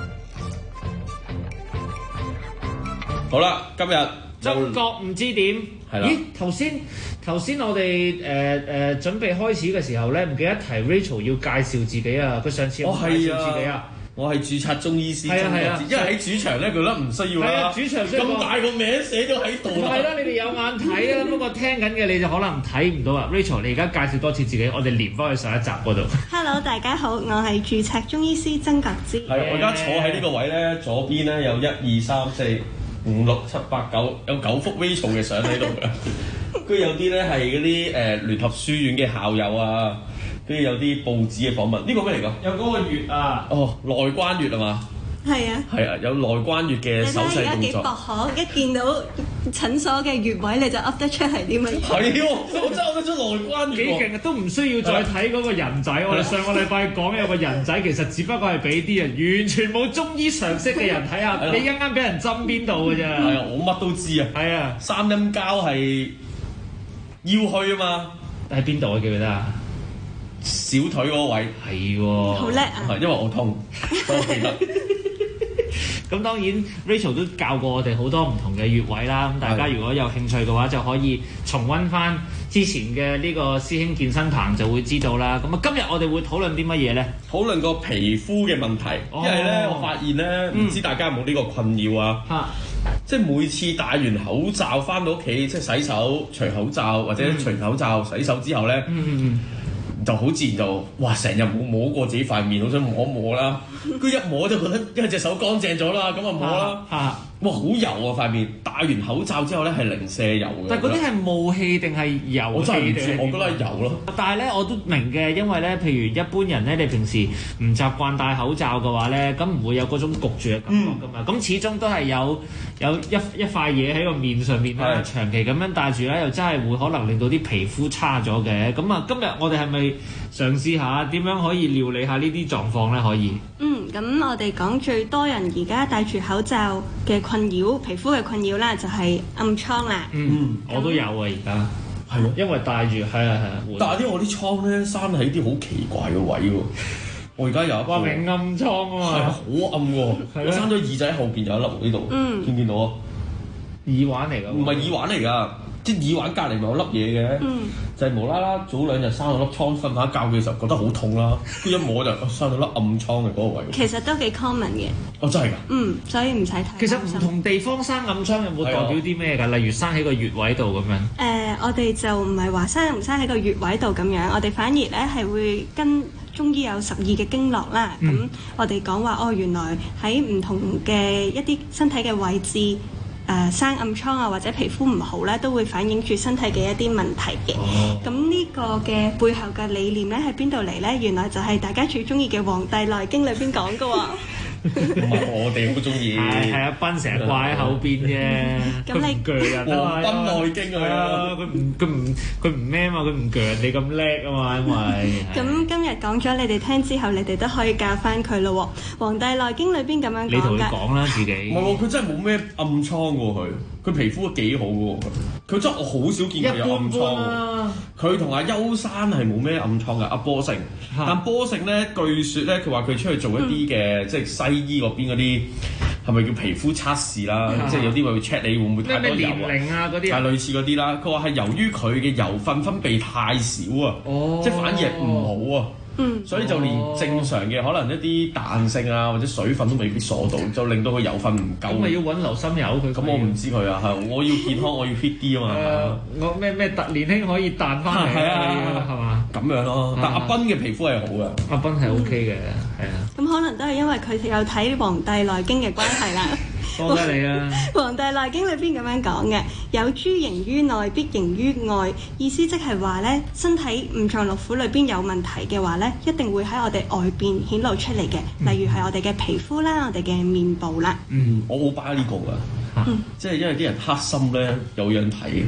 好啦，今日中國唔知點係啦。咦，頭先我哋準備開始嘅時候咧，唔記得提 Rachel 要介紹自己啊！佢上次有介紹自己啊。 我係註冊中醫師， 係啊， 因為喺主場咧，佢覺得唔需要啦。 係啊，主場咁大個名寫咗喺度啦。 係啦，你哋有眼睇啊，不過聽緊嘅你就可能睇唔到啊。Rachel，你而家介紹多次自己，我哋連翻去上一集嗰度。 Hello， 大家好，我係註冊中醫師曾國芝。 係，我而家坐喺呢個位咧，左邊咧有1、2、3、4、5、6、7、8、9，有9幅 Rachel 嘅相喺度嘅。跟住有啲咧係嗰啲聯合書院嘅校友啊。跟住有啲報紙嘅訪問，呢個咩嚟㗎？ 有嗰個穴啊！ 哦，內關穴係嘛？ 係啊。 係啊，有內關穴嘅手勢動作。你睇而家幾薄荷，一見到診所嘅穴位你就噏得出係啲乜嘢？ 係喎，我真係噏得出內關穴。 幾勁啊！都唔需要再睇嗰個人仔。我哋上個禮拜講有個人仔，其實只不過係俾啲人完全冇中醫常識嘅人睇下，你啱啱俾人針邊度㗎啫。 係啊，我乜都知啊。係啊，三陰交係腰虛啊嘛。 喺邊度啊？記唔記得啊？ 小腿嗰位係喎， 好叻啊！ 因為我痛，所以我記得。 咁當然 Rachel 都教過我哋好多唔同嘅穴位啦。咁大家如果有興趣嘅話，就可以重溫翻之前嘅呢個師兄健身棚，就會知道啦。咁啊，今日我哋會討論啲乜嘢咧？討論個皮膚嘅問題，因為咧我發現咧，唔知大家有冇呢個困擾啊？即係每次戴完口罩翻到屋企，即係洗手、除口罩或者除口罩洗手之後咧。就好自然就哇！成日冇摸過自己塊面，好想摸一摸啦。佢一摸就覺得因為隻手乾淨咗啦，咁啊摸啦。 哇，好油啊塊面！戴完口罩之後咧係零舍油嘅。 但係嗰啲係霧氣定係油氣？ 我真係唔知，我覺得係油咯。 但係咧我都明嘅，因為咧，譬如一般人咧，你平時唔習慣戴口罩嘅話咧，咁唔會有嗰種焗住嘅感覺噶嘛。咁始終都係有一塊嘢喺個面上面咧，長期咁樣戴住咧，又真係會可能令到啲皮膚差咗嘅。咁啊，今日我哋係咪嘗試下點樣可以料理下呢啲狀況咧？可以。 咁我哋講最多人而家戴住口罩嘅困擾，皮膚嘅困擾啦，就係暗瘡啦。 我都有啊，而家係咯，因為戴住係。 但係我啲瘡咧生喺啲好奇怪嘅位喎。我而家有一個明暗瘡啊嘛， 係好暗喎。我生咗耳仔後邊有一粒呢度，見唔見到啊？ 耳環嚟㗎？唔係耳環嚟㗎。啲耳環隔離咪有粒嘢嘅，就係無啦啦早2日生咗粒瘡，瞓下覺嘅時候覺得好痛啦，跟住一摸就生咗粒暗瘡嘅嗰個位。 其實都幾 common 嘅。 哦，真係㗎。 所以唔使睇。 其實唔同地方生暗瘡有冇代表啲咩㗎？例如生喺個穴位度咁樣。 我哋就唔係話生唔生喺個穴位度咁樣，我哋反而咧係會跟中醫有12嘅經絡啦。咁我哋講話原來喺唔同嘅一啲身體嘅位置。生暗瘡啊，或者皮膚唔好咧，都會反映住身體嘅一啲問題嘅。咁呢個嘅背後嘅理念咧，喺邊度嚟咧？原來就係大家最中意嘅《黃帝內經》裏邊講嘅喎。 我哋好中意。 係啊，斌成日掛喺後邊啫。咁你鋸人啊嘛？《黃帝內經》啊，佢唔咩嘛？佢唔鋸人哋咁叻啊嘛，因為。咁今日講咗你哋聽之後，你哋都可以教翻佢咯喎。《黃帝內經》裏邊咁樣講㗎。你同佢講啦，自己。 唔係喎，佢真係冇咩暗瘡喎，佢皮膚都幾好嘅喎，佢真係我好少見佢有暗瘡。佢同阿丘山係冇咩暗瘡嘅，阿波成。但波成咧，據說咧，佢話佢出去做一啲嘅，即係西醫嗰邊嗰啲係咪叫皮膚測試啦？即係有啲會 check 你會唔會太多油啊嗰啲， 係類似嗰啲啦。佢話係由於佢嘅油分分泌太少啊，即係反而係唔好啊。所以就連正常嘅可能一啲彈性啊或者水分都未必鎖到，就令到佢油分唔夠。咁咪要揾流心油佢？ 咁我唔知佢啊，係我要健康，我要 fit 啲啊嘛。 我咩年輕可以彈翻嚟啊？係嘛？ 咁樣咯。但阿斌嘅皮膚係好嘅， 阿斌係 OK 嘅，係啊。 咁可能都係因為佢有睇《黃帝內經》嘅關係啦。 多謝你啊！ 《黃帝內經》裏邊咁樣講嘅，有諸形於內，必形於外。意思即係話咧，身體五臟六腑裏邊有問題嘅話咧，一定會喺我哋外邊顯露出嚟嘅。例如係我哋嘅皮膚啦，我哋嘅面部啦。 我好 buy 呢個㗎，即係因為啲人黑心咧有樣睇，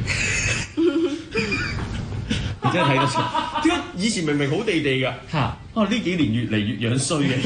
你真係睇得出。點解以前明明好地地㗎？呢幾年越嚟越樣衰嘅，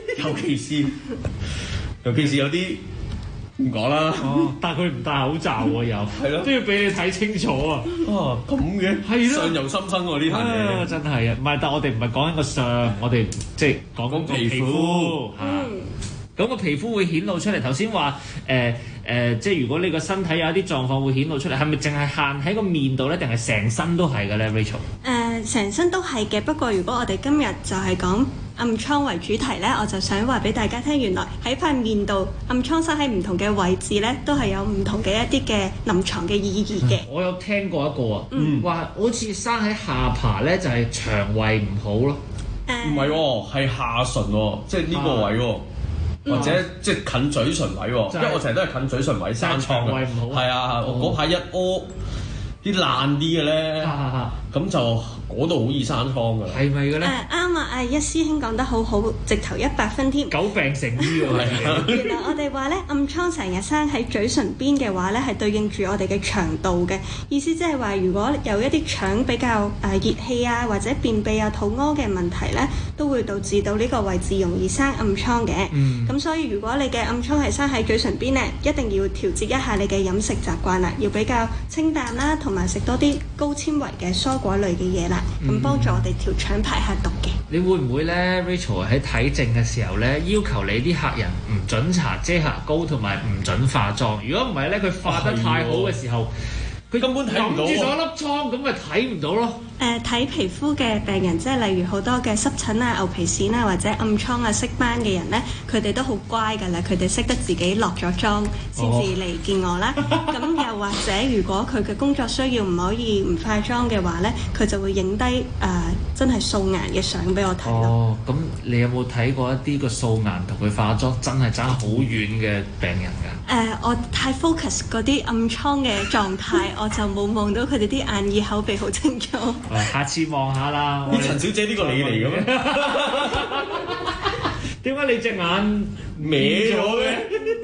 尤其是有啲。唔講啦， 但係佢唔戴口罩喎，又係咯，都要俾你睇清楚啊！ 咁嘅係咯， 相由心生喎呢壇嘢， 真係啊！唔係，但係我哋唔係講緊個相，我哋即係講皮膚嚇。咁個皮膚會顯露出嚟。頭先話即係如果你個身體有一啲狀況會顯露出嚟，係咪淨係限喺個面度咧，定係成身都係嘅咧 ，Rachel？ 成身都係嘅，不過如果我哋今日就係講暗瘡為主題咧，我就想話俾大家聽，原來喺塊面度暗瘡生喺唔同嘅位置咧，都係有唔同嘅一啲嘅臨床嘅意義嘅。 我有聽過一個啊，話好似生喺下巴咧，就係腸胃唔好咯。 唔係喎，係下唇喎，即係呢個位喎。或者即係近嘴唇位喎，因為我成日都係近嘴唇位生瘡嘅，係啊，我嗰排一屙啲爛啲嘅咧，咁就嗰度好易生瘡㗎。 係咪嘅咧？ 啱啊！一師兄講得好好，直頭100分添。 久病成醫喎。 原來我哋話咧，暗瘡成日生喺嘴唇邊嘅話咧，係對應住我哋嘅腸道嘅意思，即係話如果有一啲腸比較熱氣啊，或者便秘啊、肚屙嘅問題咧，都會導致到呢個位置容易生暗瘡嘅。咁所以如果你嘅暗瘡係生喺嘴唇邊咧，一定要調節一下你嘅飲食習慣啦，要比較清淡啦，同埋食多啲高纖維嘅蔬果類嘅嘢啦，咁幫助我哋條腸排下毒嘅。 你會唔會咧 Rachel 喺睇症嘅時候咧，要求你啲客人唔準搽遮瑕膏同埋唔準化妝？如果唔係咧，佢化得太好嘅時候，佢根本睇唔到，揞住咗粒瘡，咁咪睇唔到咯。 睇皮膚嘅病人，即係例如好多嘅濕疹啊、牛皮癬啊，或者暗瘡啊、色斑嘅人呢，佢哋都好乖㗎啦，佢哋識得自己落咗妝先至嚟見我啦。咁又或者如果佢嘅工作需要唔可以唔化妝嘅話呢，佢就會影低真係素顏嘅相俾我睇咯。 哦，咁你有冇睇過一啲個素顏同佢化妝真係爭好遠嘅病人㗎？ 我太 focus 嗰啲暗瘡嘅狀態，我就冇望到佢哋啲眼耳口鼻好清楚。 下次望下啦。 陳小姐呢個你嚟嘅咩？ 點解你隻眼歪咗嘅？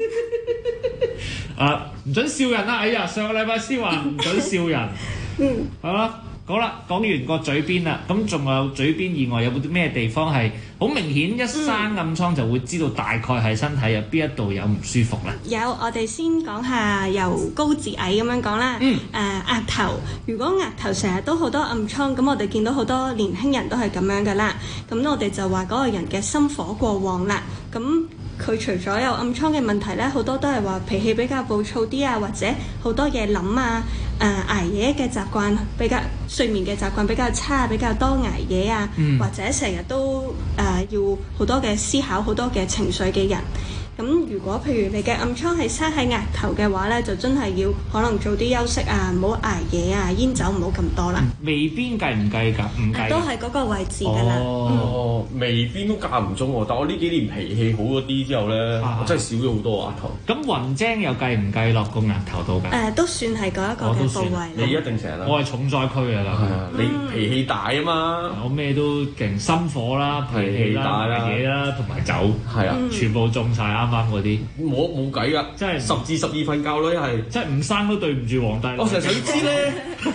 唔準笑人啦！哎呀，上個禮拜先話唔準笑人。好啦，講完個嘴邊啦，咁仲有嘴邊以外有冇啲咩地方係好明顯一生暗瘡就會知道大概係身體有邊一度有唔舒服咧？ 有，我哋先講下由高至矮咁樣講啦。額頭，如果額頭成日都好多暗瘡，咁我哋見到好多年輕人都係咁樣噶啦。咁我哋就話嗰個人嘅心火過旺啦。咁佢除咗有暗瘡嘅問題咧，好多都係話脾氣比較暴躁啲啊，或者好多嘢諗啊。捱夜嘅習慣比較，睡眠嘅習慣比較差，比較多捱夜啊，或者成日都要好多嘅思考、好多嘅情緒嘅人。咁如果譬如你嘅暗瘡係生喺額頭嘅話咧，就真係要可能早啲休息啊，唔好捱夜啊，煙酒唔好咁多啦。 眉邊計唔計㗎？唔計。 都係嗰個位置㗎啦。 眉邊都間唔中喎，但我呢幾年脾氣好咗啲之後咧，我真係少咗好多額頭。 咁雲精又計唔計落個額頭度㗎？ 都算係嗰一個嘅部位。 你一定成日啦。 我係重災區㗎啦。 係啊，你脾氣大啊嘛。 我咩都勁，心火啦、脾氣大啦、嘢啦，同埋酒， 係啊， 全部中晒。啱啱嗰啲， 冇計㗎，真係10至12瞓覺咯，係， 真係唔生都對唔住皇帝。 我成日想知咧，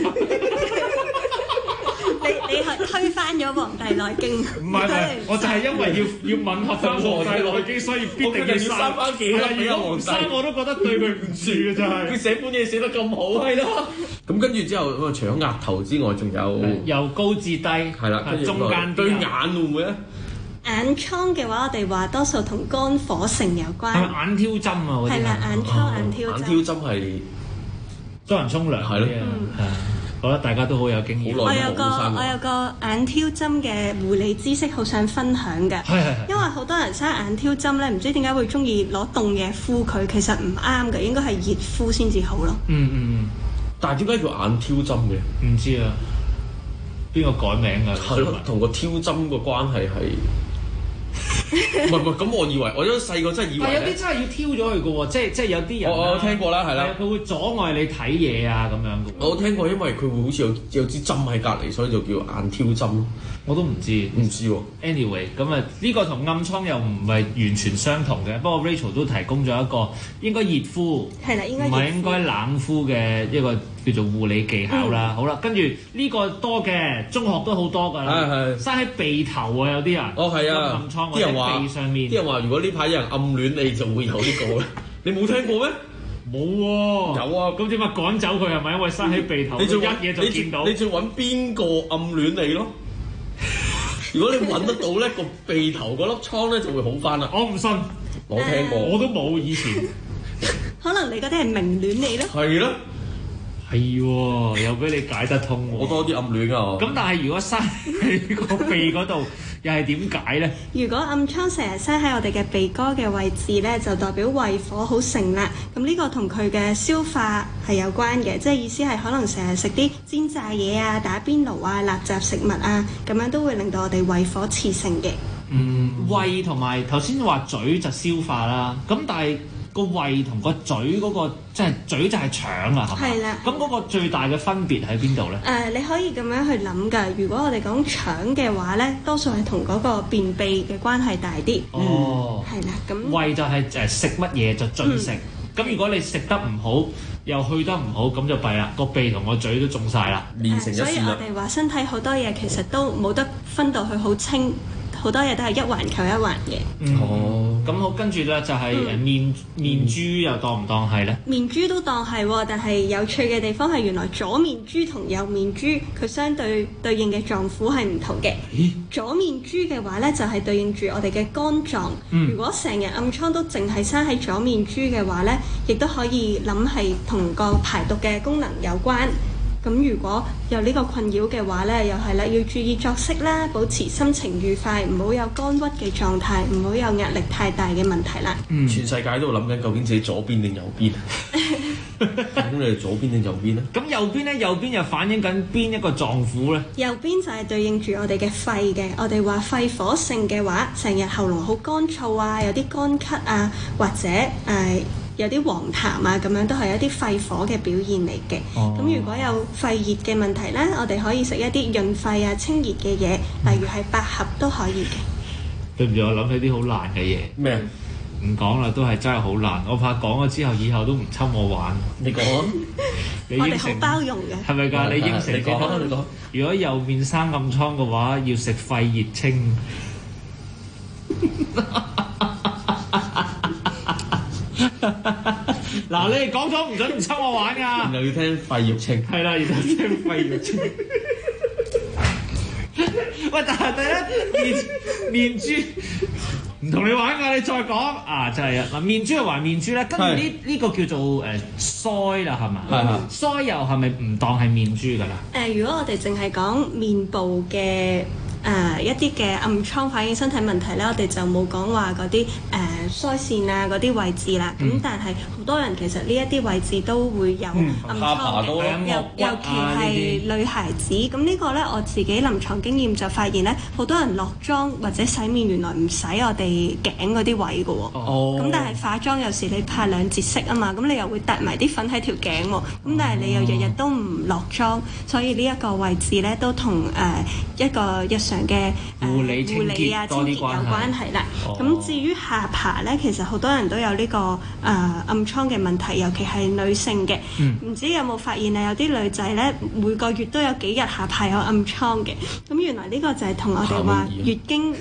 你係推翻咗《黃帝內經》？ 唔係，我就係因為要吻合翻《黃帝內經》，所以必定要生翻幾粒俾皇帝。生我都覺得對佢唔住嘅，真係。佢寫本嘢寫得咁好，係咯。 咁跟住之後，除咗額頭之外，仲有由高至低，係啦， 中間對眼會唔會咧？ 眼瘡嘅話，我哋話多數同肝火盛有關。 係咪眼挑針啊？ 係啦，眼瘡、眼挑針。 眼挑針係多人沖涼係咯。我覺得大家都好有經驗。 我有個眼挑針嘅護理知識，好想分享嘅。因為好多人生眼挑針咧，唔知點解會中意攞凍嘢敷佢，其實唔啱嘅，應該係熱敷先至好咯。 但係點解叫眼挑針嘅？ 唔知啊，邊個改名㗎？ 係咯，同個挑針個關係係。唔係，咁我以為我都細個真係以為。 有啲真係要挑咗佢嘅喎，即係有啲人。 我聽過啦，係啦。 佢會阻礙你睇嘢啊咁樣嘅。 我聽過，因為佢會好似有支針喺隔離，所以就叫眼挑針。 我都唔知喎。 Anyway， 咁啊呢個同暗瘡又唔係完全相同嘅。不過 Rachel 都提供咗一個應該熱敷， 係啦， 唔係應該冷敷嘅一個叫做護理技巧啦。好啦，跟住呢個多嘅，中學都好多㗎啦。生喺鼻頭啊，有啲人。 係啊。 暗瘡啲人話鼻上面。 啲人話如果呢排有人暗戀你，就會有呢個咧。你冇聽過咩？ 冇喎。有啊。咁點解趕走佢係咪因為生喺鼻頭？ 你就一嘢就見到。 你仲揾邊個暗戀你咯？如果你揾得到咧，個鼻頭嗰粒瘡咧就會好翻啦。 我唔信， 我聽過， 我都冇以前。 可能你嗰啲係明戀你咯。 係咯， 係喎，又俾你解得通喎。 我多啲暗戀啊。 咁但係如果生喺個鼻嗰度，又係點解咧？ 如果暗瘡成日生喺我哋嘅鼻哥嘅位置咧，就代表胃火好盛啦。咁呢個同佢嘅消化係有關嘅，即係意思係可能成日食啲煎炸嘢啊、打邊爐啊、垃圾食物啊，咁樣都會令到我哋胃火熾盛嘅。 胃同埋頭先話嘴就消化啦，咁但係個胃同個嘴嗰個即係嘴就係腸啊，係嘛？係啦。咁嗰個最大嘅分別喺邊度咧？ 你可以咁樣去諗㗎。如果我哋講腸嘅話咧，多數係同嗰個便秘嘅關係大啲。係啦。咁胃就係食乜嘢就進食。咁如果你食得唔好，又去得唔好，咁就弊啦。個鼻同個嘴都中晒啦， 連成一線啦。 所以我哋話身體好多嘢其實都冇得分到去好清。好多嘢都係一環扣一環嘅。 咁好，跟住咧就係面珠又當唔當係咧？ 面珠都當係喎，但係有趣嘅地方係原來左面珠同右面珠佢相對應嘅臟腑係唔同嘅。左面珠嘅話咧就係對應住我哋嘅肝臟。如果成日暗瘡都淨係生喺左面珠嘅話咧，亦都可以諗係同個排毒嘅功能有關。 咁如果有呢個困擾嘅話呢，又係啦，要注意作息啦，保持心情愉快，唔好有肝鬱嘅狀態，唔好有壓力太大嘅問題啦。 全世界都諗緊究竟自己左邊定右邊？咁你係左邊定右邊咧？ 咁右邊咧，右邊又反映緊邊一個臟腑咧？ 右邊就係對應住我哋嘅肺嘅。我哋話肺火盛嘅話，成日喉嚨好乾燥啊，有啲乾咳啊，或者有啲黃痰啊，咁樣都係一啲肺火嘅表現嚟嘅。咁如果有肺熱嘅問題咧，我哋可以食一啲潤肺啊、清熱嘅嘢，例如係百合都可以嘅。 對唔住，我諗起啲好難嘅嘢。 咩？ 唔講啦，都係真係好難。我怕講咗之後，以後都唔侵我玩。 你講， 我哋好包容嘅。 係咪㗎？你應承你講，你講。 如果右面生暗瘡嘅話，要食肺熱清。嗱，你哋講咗唔準唔侵我玩㗎。 又要聽肺熱清。 係啦，要聽肺熱清。喂，但係面珠唔同你玩㗎，你再講啊，就係啊嗱，面珠係還面珠咧，跟住呢個叫做腮啦，係嘛？係腮又係咪唔當係面珠㗎啦？ 如果我哋淨係講面部嘅一啲嘅暗瘡反映身體問題咧，我哋就冇講話嗰啲腮腺啊嗰啲位置啦。咁但係好多人其實呢一啲位置都會有暗瘡嘅，尤其係女孩子。咁呢個咧，我自己臨床經驗就發現咧，好多人落妝或者洗面原來唔洗我哋頸嗰啲位㗎喎。咁但係化妝有時你怕兩節色啊嘛，咁你又會搭埋啲粉喺條頸喎。咁但係你又日日都唔落妝，所以呢一個位置咧都同一個日常嘅護理啊清潔有關係啦。咁至於下巴咧，其實好多人都有呢個暗瘡嘅問題，尤其係女性嘅。唔知有冇發現啊？有啲女仔咧每個月都有幾日下巴有暗瘡嘅。咁原來呢個就係同我哋話月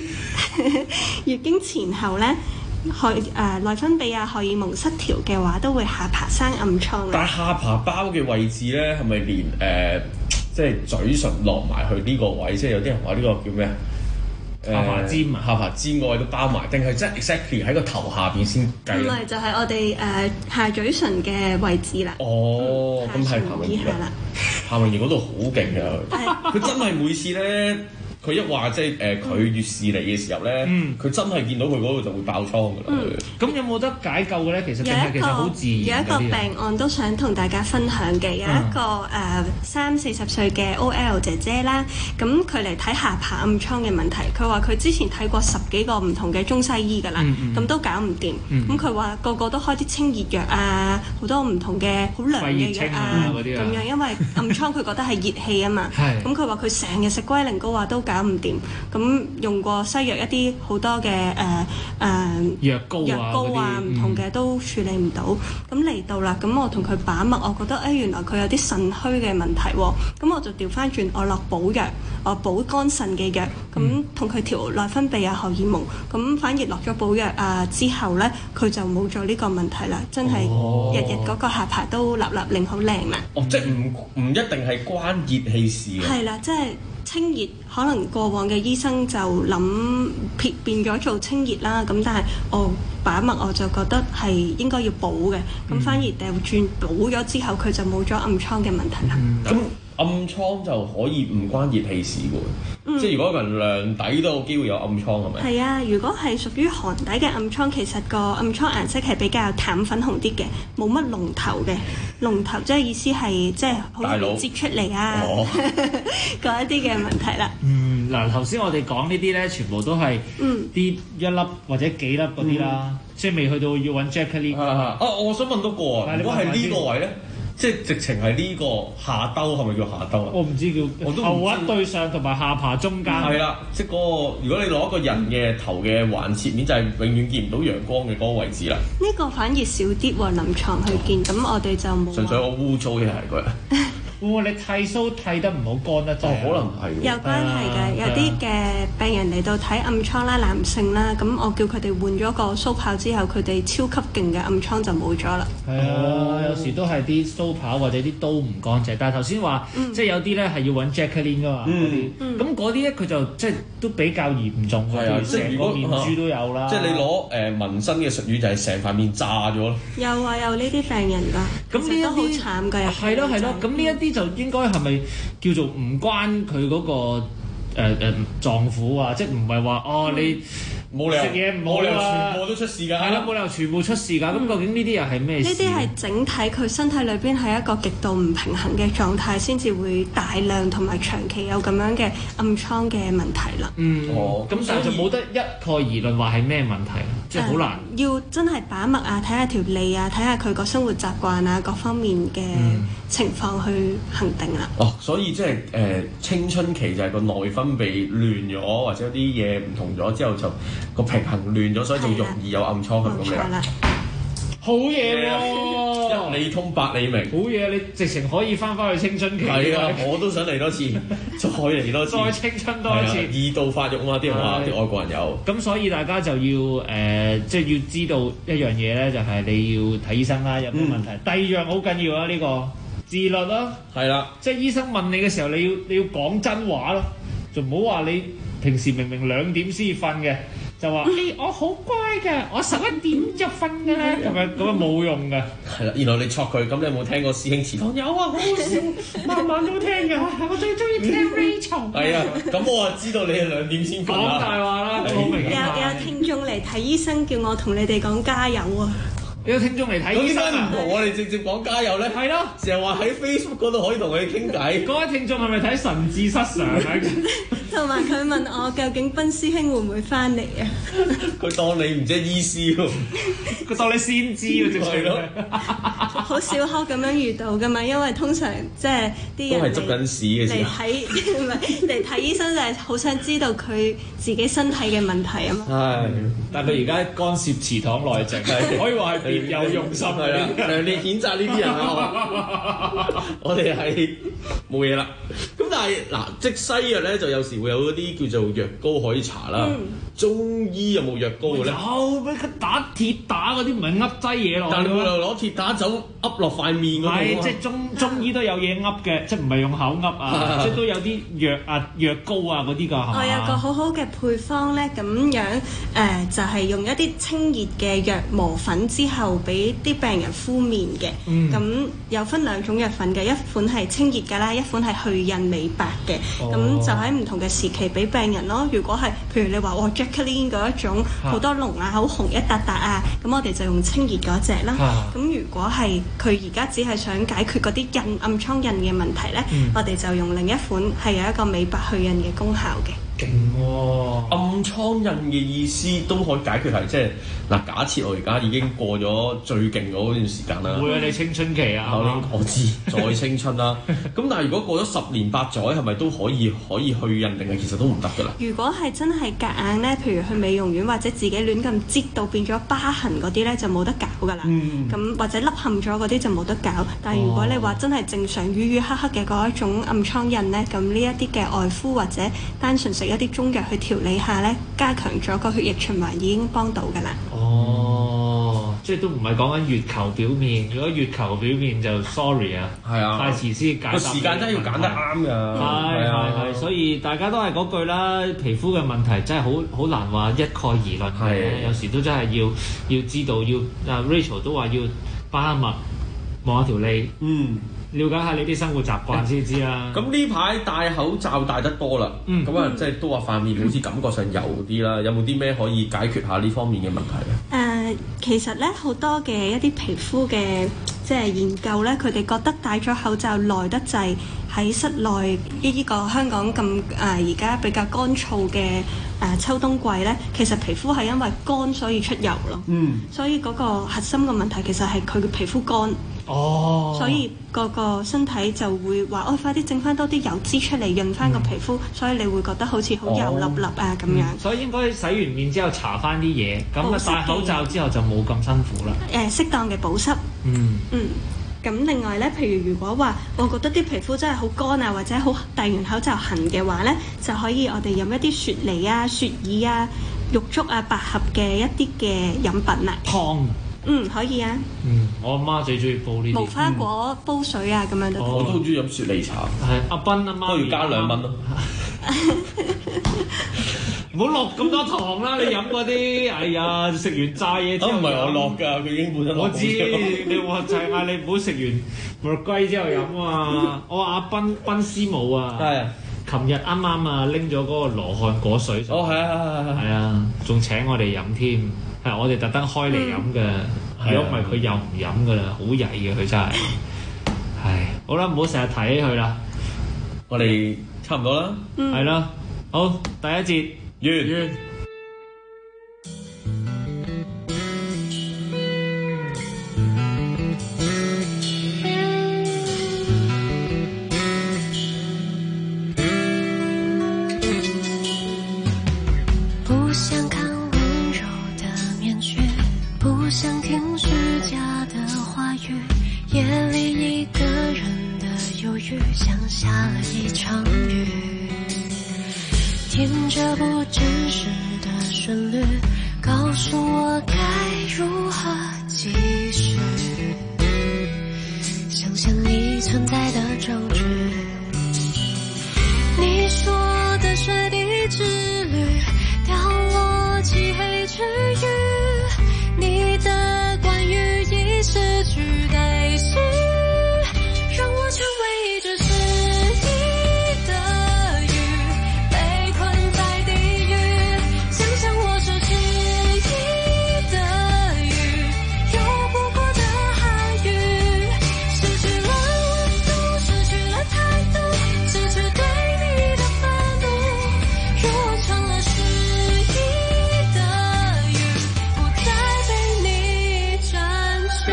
經前後咧，內分泌啊荷爾蒙失調嘅話，都會下巴生暗瘡。 但係下巴包嘅位置咧，係咪連即係嘴唇落埋去呢個位？即係有啲人話呢個叫咩啊？下巴尖啊，下巴尖個位都包埋，定係即係 exactly 喺個頭下邊先計？ 唔係，就係我哋下嘴唇嘅位置啦。 咁係彭穎儀啦。彭穎儀嗰度好勁㗎，佢真係每次咧。佢一話即係佢越視嚟嘅時候咧，佢真係見到佢嗰度就會爆瘡㗎啦。咁有冇得解救嘅咧？其實其實好自然。 有一個病案都想同大家分享嘅，有一個30-40歲嘅 OL 姐姐啦，咁佢嚟睇下巴暗瘡嘅問題，佢話佢之前睇過10幾個唔同嘅中西醫㗎啦，咁都搞唔掂。咁佢話個個都開啲清熱藥啊，好多唔同嘅好涼嘅藥啊，咁樣，因為暗瘡佢覺得係熱氣啊嘛。咁佢話佢成日食龜苓膏啊都搞唔掂，咁用過西藥一啲好多嘅藥膏啊唔同嘅都處理唔到，咁嚟到啦，咁我同佢把脈，我覺得原來佢有啲腎虛嘅問題喎，咁我就調翻轉我落補藥，我補肝腎嘅藥，咁同佢調內分泌啊荷爾蒙，咁反而落咗補藥之後咧，佢就冇咗呢個問題啦，真係日日嗰個下巴都立立令好靚啦。 即係唔一定係關熱氣事嘅。係啦， 即係。清熱可能過往嘅醫生就諗變咗做清熱啦，咁但係我把脈我就覺得係應該要補嘅，咁反而掉轉補咗之後佢就冇咗暗瘡嘅問題啦。 咁暗瘡就可以唔關熱氣事嘅，即係如果個人涼底都有機會有暗瘡係咪？係啊，如果係屬於寒底嘅暗瘡，其實個暗瘡顏色係比較淡粉紅啲嘅，冇乜龍頭嘅。龍頭即係意思係即係好容易擠出嚟啊，嗰一啲嘅問題啦。 嗱，頭先我哋講呢啲咧，全部都係啲一粒或者幾粒嗰啲啦，即係未去到要揾 Jacqueline。 我想問多個如果係呢個位咧？即係直情係呢個下兜，係咪叫下兜啊？ 我唔知叫，我都頭屈對上同埋下巴中間。 係啦，即係嗰個，如果你攞一個人嘅頭嘅橫切面，就係永遠見唔到陽光嘅嗰個位置啦。 呢個反而少啲喎，臨床去見，咁我哋就冇。 純粹我污糟嘅係佢。 會唔會你剃鬚剃得唔好乾得滯？ 可能係。 有關係嘅，有啲嘅病人嚟到睇暗瘡啦，男性啦，咁我叫佢哋換咗個鬚刨之後，佢哋超級勁嘅暗瘡就冇咗啦。 係啊，有時都係啲鬚刨或者啲刀唔乾淨。但係頭先話，即係有啲咧係要揾 Jacqueline 噶嘛，咁嗰啲咧佢就即係都比較嚴重嘅，成個面珠都有啦。 即係你攞紋身嘅術語就係成塊面炸咗咯。有呢啲病人㗎，咁呢都好慘㗎。 係咯，咁呢一啲就應該係咪叫做唔關佢嗰個臟腑啊？即係唔係話你冇理由食嘢唔好啦， 全部都出事㗎。係啦，冇理由全部出事㗎。咁究竟呢啲又係咩事？ 呢啲係整體佢身體裏邊係一個極度唔平衡嘅狀態，先至會大量同埋長期有咁樣嘅暗瘡嘅問題啦。 咁但係就冇得一概而論話係咩問題，即係好難。 要真係把脈啊，睇下條脷啊，睇下佢個生活習慣啊，各方面嘅情況去衡定啦。 所以即係青春期就係個內分泌亂咗，或者有啲嘢唔同咗之後就個平衡亂咗，所以就容易有暗瘡咁樣。 好嘢喎！ 一理通百理明。 好嘢，你直情可以翻去青春期。 係啊，我都想嚟多次，再嚟多次， 再青春多一次。 二度發育啊嘛，啲人話啲外國人有。 咁所以大家就要即係要知道一樣嘢咧，就係你要睇醫生啦，有咩問題。第二樣好緊要啊，呢個自律咯。係啦，即係醫生問你嘅時候，你要講真話咯，就唔好話你平時明明2點先瞓嘅。就話我好乖㗎，我11點就瞓㗎啦，咁樣冇用㗎。 係啦，原來你戳佢，咁你有冇聽過師兄祠堂？ 有啊，好好笑，晚晚都聽㗎，我最中意聽 Rachel。 係啊，咁我就知道你係2點先瞓啦。 講大話啦，聰明。 有聽眾嚟睇醫生，叫我同你哋講加油啊！ 有聽眾嚟睇醫生啊！ 點解唔同我哋直接講加油咧？ 係咯， 成日話喺 Facebook 嗰度可以同佢哋傾偈。 嗰位聽眾係咪睇神志失常啊？ 同埋佢問我究竟賓師兄會唔會翻嚟啊？ 佢當你唔知醫師喎， 佢當你先知喎，直係咯。 好少可咁樣遇到噶嘛，因為通常即係啲人都係執緊屎嘅時候嚟睇醫生就係好想知道佢自己身體嘅問題啊嘛。 係，但係佢而家干涉祠堂內政，可以話係別有用心係啦，強烈譴責呢啲人啊！我哋係冇嘢啦。咁但係嗱，即西藥咧就有時會有嗰啲叫做藥膏可以搽啦。中醫有冇藥膏嘅咧？有，俾佢打鐵打嗰啲唔係噏劑嘢落。但係你會攞鐵打酒噏落塊面嗰度。 係，即係中醫都有嘢噏嘅，即係唔係用口噏啊？即係都有啲藥膏啊嗰啲㗎，係嘛？ 我有個好好嘅配方咧，咁樣就係用一啲清熱嘅藥磨粉之後，俾啲病人敷面嘅。咁有分2種藥粉嘅，一款係清熱㗎啦，一款係去印美白嘅。咁就喺唔同嘅時期俾病人咯。如果係譬如你話Jacqueline 嗰一種好多膿啊，好紅一笪笪啊，咁我哋就用清熱嗰隻啦。咁如果係佢而家只係想解決嗰啲暗瘡印嘅問題咧，我哋就用另一款係有一個美白去印嘅功效嘅。 勁喎！暗瘡印嘅意思都可以解決係即係嗱，假設我而家已經過咗最勁嗰段時間啦。 會啊，你青春期啊， 我知再青春啦。咁但係如果過咗10年8載，係咪都可以去印定係其實都唔得㗎啦？ 如果係真係夾硬咧，譬如去美容院或者自己亂咁擠到變咗疤痕嗰啲咧，就冇得搞㗎啦。咁或者凹陷咗嗰啲就冇得搞。但係如果你話真係正常淤淤黑黑嘅嗰一種暗瘡印咧，咁呢一啲嘅外敷或者單純食一啲中藥去調理下咧，加強咗個血液循環已經幫到㗎啦。 即係都唔係講緊月球表面，如果月球表面就 sorry 啊，係啊，太遲先解答。個時間真係要揀得啱㗎。 係，所以大家都係嗰句啦，皮膚嘅問題真係好難話一概而論嘅，有時都真係要知道，要 Rachel 都話要把下脈望下條脷。了解下你啲生活習慣先知啦。 咁呢排戴口罩戴得多啦，咁啊即係都話塊面好似感覺上油啲啦。有冇啲咩可以解決下呢方面嘅問題啊？ 其實咧好多嘅一啲皮膚嘅即係研究咧，佢哋覺得戴咗口罩耐得滯，喺室內呢個香港咁而家比較乾燥嘅秋冬季咧，其實皮膚係因為乾所以出油咯。所以嗰個核心嘅問題其實係佢嘅皮膚乾。所以個身體就會話，快啲整翻多啲油脂出嚟潤翻個皮膚，所以你會覺得好似好油粒粒啊咁樣。 所以應該洗完面之後搽翻啲嘢，咁戴口罩之後就冇咁辛苦啦。 適當嘅保濕。咁另外咧，譬如果話我覺得啲皮膚真係好乾啊，或者好戴完口罩痕嘅話咧，就可以我哋飲一啲雪梨啊、雪耳啊、玉竹啊、百合嘅一啲嘅飲品啦。 湯。 可以啊。 我阿媽最中意煲呢啲無花果煲水啊，咁樣都。 我都好中意飲雪梨茶。 係阿斌阿媽都要加2蚊咯。 唔好落咁多糖啦！你飲嗰啲，哎呀，食完炸嘢之後。 唔係我落㗎，佢已經本身落。 我知你話就係嗌你唔好食完麥雞之後飲啊！我話阿斌師母啊，琴日啱啱啊拎咗嗰個羅漢果水。係啊，仲請我哋飲添，係我哋特登開嚟飲嘅。如果唔係佢又唔飲㗎啦，好曳嘅佢真係。唉，好啦，唔好成日睇起佢啦。 我哋差唔多啦。 係啦，好，第一節。完。 不想看温柔的面具，不想听虚假的话语，夜里一个人的忧郁像下了一场雨，听着不真实的旋律，告诉我该如何继续，想象里存在的证据。你说的水滴之旅，掉落漆黑之余，你的关于已失去的意识，让我成为这是你的雨，被困在地狱，想象我是失意的鱼，游不过的海域，失去了温度，失去了态度，失去对你的愤怒，若成了失意的鱼，不再被你占据。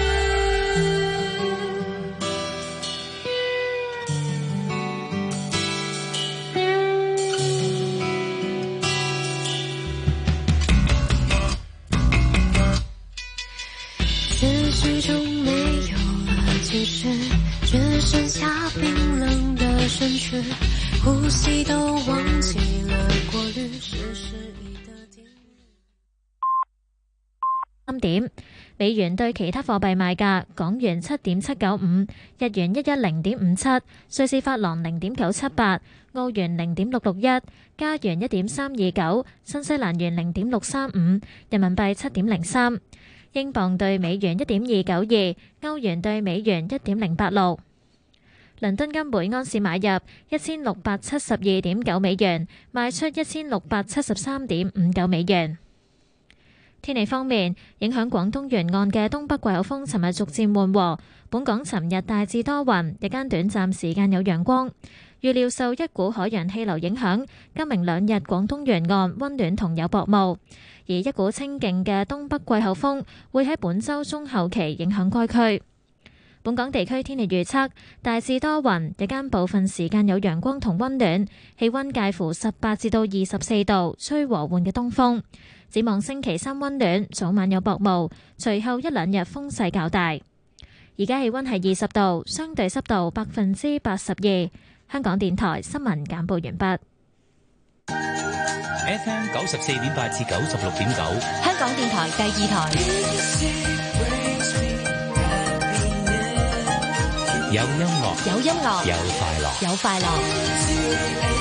思绪中没有了情绪，只剩下冰冷的身躯，呼吸都忘记了过滤，是失忆的点。 3點，美元對其他貨幣賣價：港元7.795，日元110.57，瑞士法郎0.978，澳元0.661，加元1.329，新西蘭元0.635，人民幣7.03，英鎊對美元1.292，歐元對美元1.086。倫敦金每安士買入1672.9美元，賣出1673.59美元。天氣方面，影響廣東沿岸嘅東北季候風尋日逐漸緩和，本港尋日大致多雲，日間短暫時間有陽光。預料受一股海洋氣流影響，今明兩日廣東沿岸溫暖同有薄霧，而一股清勁嘅東北季候風會喺本週中後期影響該區。本港地區天氣預測大致多雲，日間部分時間有陽光同溫暖，氣溫介乎18至到24度，吹和緩嘅東風。展望星期三溫暖，早晚有薄霧，隨後一兩日風勢較大。而家氣溫係20度，相對濕度82%。香港電台新聞簡報完畢。 FM 94.8至96.9， 香港電台第2台。 有音樂， 有音樂， 有快樂， 有快樂。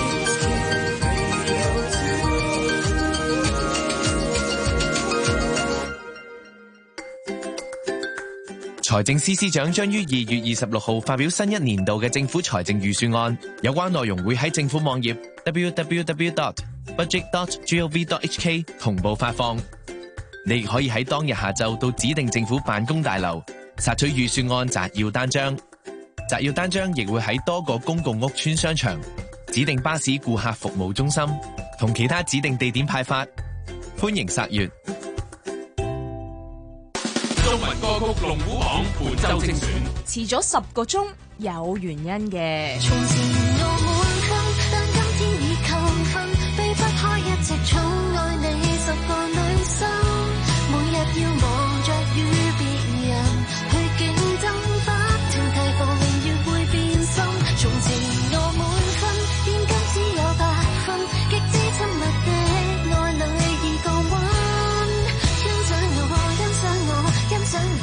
財政司司長將於2月26號發表新一年度嘅政府財政預算案，有關內容會喺政府網頁 www.budget.gov.hk 同步發放。你亦可以喺當日下晝到指定政府辦公大樓索取預算案摘要單張。摘要單張亦會喺多個公共屋邨商場、指定巴士顧客服務中心同其他指定地點派發，歡迎索閱。 中文歌曲龍虎榜本周精選， 遲咗10個鐘，有原因嘅。 從前我滿分，但今天已扣分，避不開一直寵愛你10個女生，每日要忙着與別人去競爭，不斷提防榮耀會變心。從前我滿分，現今只有8分，極之親密的愛侶已降溫，欣賞我，欣賞我，欣賞我。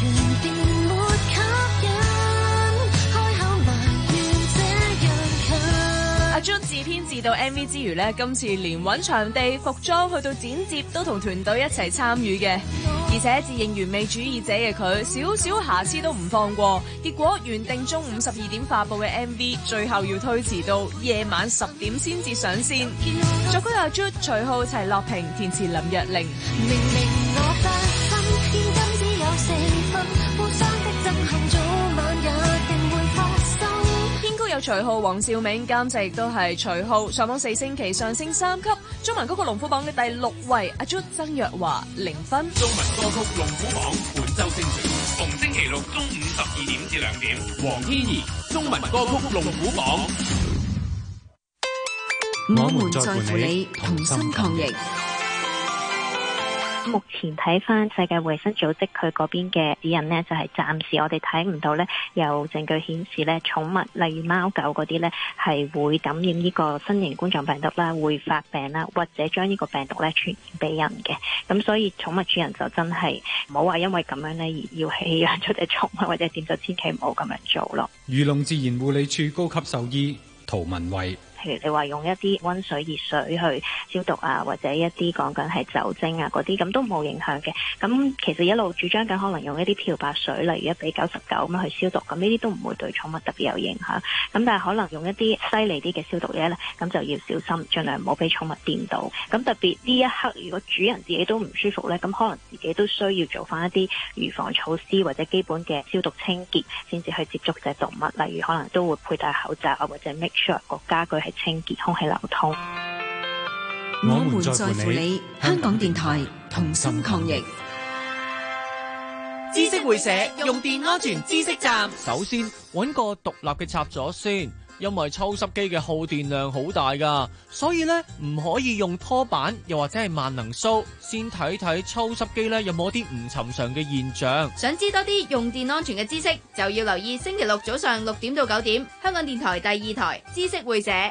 意到 MV 之餘呢，今次連揾場地、服裝去到剪接都同團隊一齊參與嘅，而且自認完美主義者嘅佢，少少瑕疵都唔放過。結果原定中午12點發佈嘅 MV， 最後要推遲到夜晚10點先至上線。作曲阿 Jude、徐浩、齊樂平，填詞林若寧。 明明我不分，現今只有4分，互相的震撼早晚也定會發生。 編曲有徐浩、黃兆銘，監製亦都係徐浩。上榜4星期上升3級，中文歌曲龍虎榜嘅第6位。阿 Jude、曾若華0分。 中文歌曲龍虎榜本周精選，逢星期六中午12點至2點。黃天怡中文歌曲龍虎榜。 我們在乎你，同心抗疫。 目前睇翻世界衛生組織佢嗰邊嘅指引呢，就係暫時我哋睇唔到呢有證據顯示呢寵物例如貓狗嗰啲呢係會感染呢個新型冠狀病毒啦，會發病啦，或者將呢個病毒呢傳染俾人嘅。咁所以寵物主人就真係唔好話因為咁樣呢而要棄養咗隻寵物或者點，就千祈唔好咁樣做咯。 漁農自然護理署高級獸醫涂文慧。 譬如你話用一啲溫水熱水去消毒啊，或者一啲講緊係酒精啊嗰啲，咁都冇影響嘅。咁其實一路主張緊可能用一啲漂白水，例如1:99咁樣去消毒，咁呢啲都唔會對寵物特別有影響。咁但係可能用一啲犀利啲嘅消毒嘢咧，咁就要小心，盡量唔好俾寵物掂到。咁特別呢一刻，如果主人自己都唔舒服咧，咁可能自己都需要做翻一啲預防措施或者基本嘅消毒清潔，先至去接觸隻動物。例如可能都會佩戴口罩啊，或者 make sure 個家具係清潔、空氣流通。 我們在乎你，香港電台同心抗疫。 知識會社用電安全知識站。 首先揾個獨立嘅插座先，因為抽濕機嘅耗電量好大噶，所以咧唔可以用拖板又或者係萬能梳。先睇睇抽濕機咧有冇啲唔尋常嘅現象。 想知多啲用電安全嘅知識，就要留意星期六早上6點到9點，香港電台第2台知識會社。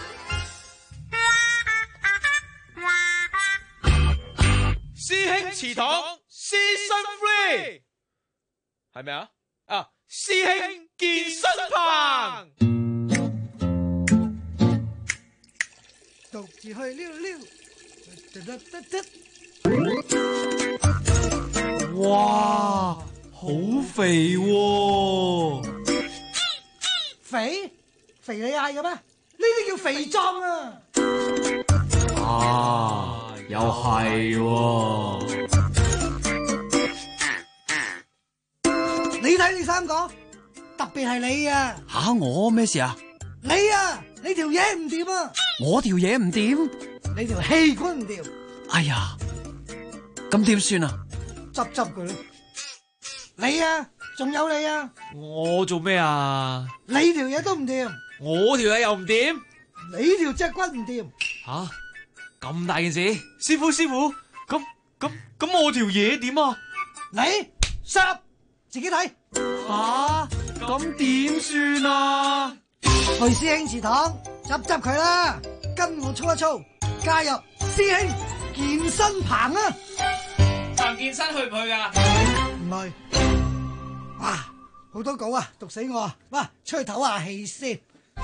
師兄祠堂 Season 3係咪啊？師兄健身棚， 獨自去溜溜， 哇，好肥喎！ 肥你嗌嘅咩？呢啲叫肥壯啊！ 又係喎。 你睇你3個，特別係你啊！ 吓，我咩事啊？ 你啊，你條嘢唔掂啊！ 我條嘢唔掂， 你條氣管唔掂。 哎呀，咁點算啊？ 執佢咯。你啊，仲有你啊！ 我做咩啊？ 你條嘢都唔掂， 我條嘢又唔掂， 你條脊骨唔掂。 吓，咁大件事，師傅，咁我條嘢點啊？ 你濕自己睇。 吓，咁點算啊？ 去師兄祠堂執佢啦，跟我操一操，加入師兄健身棚啊！ 彭健身去唔去噶？ 唔去。哇，好多稿啊，讀死我啊！哇，出去唞下氣先。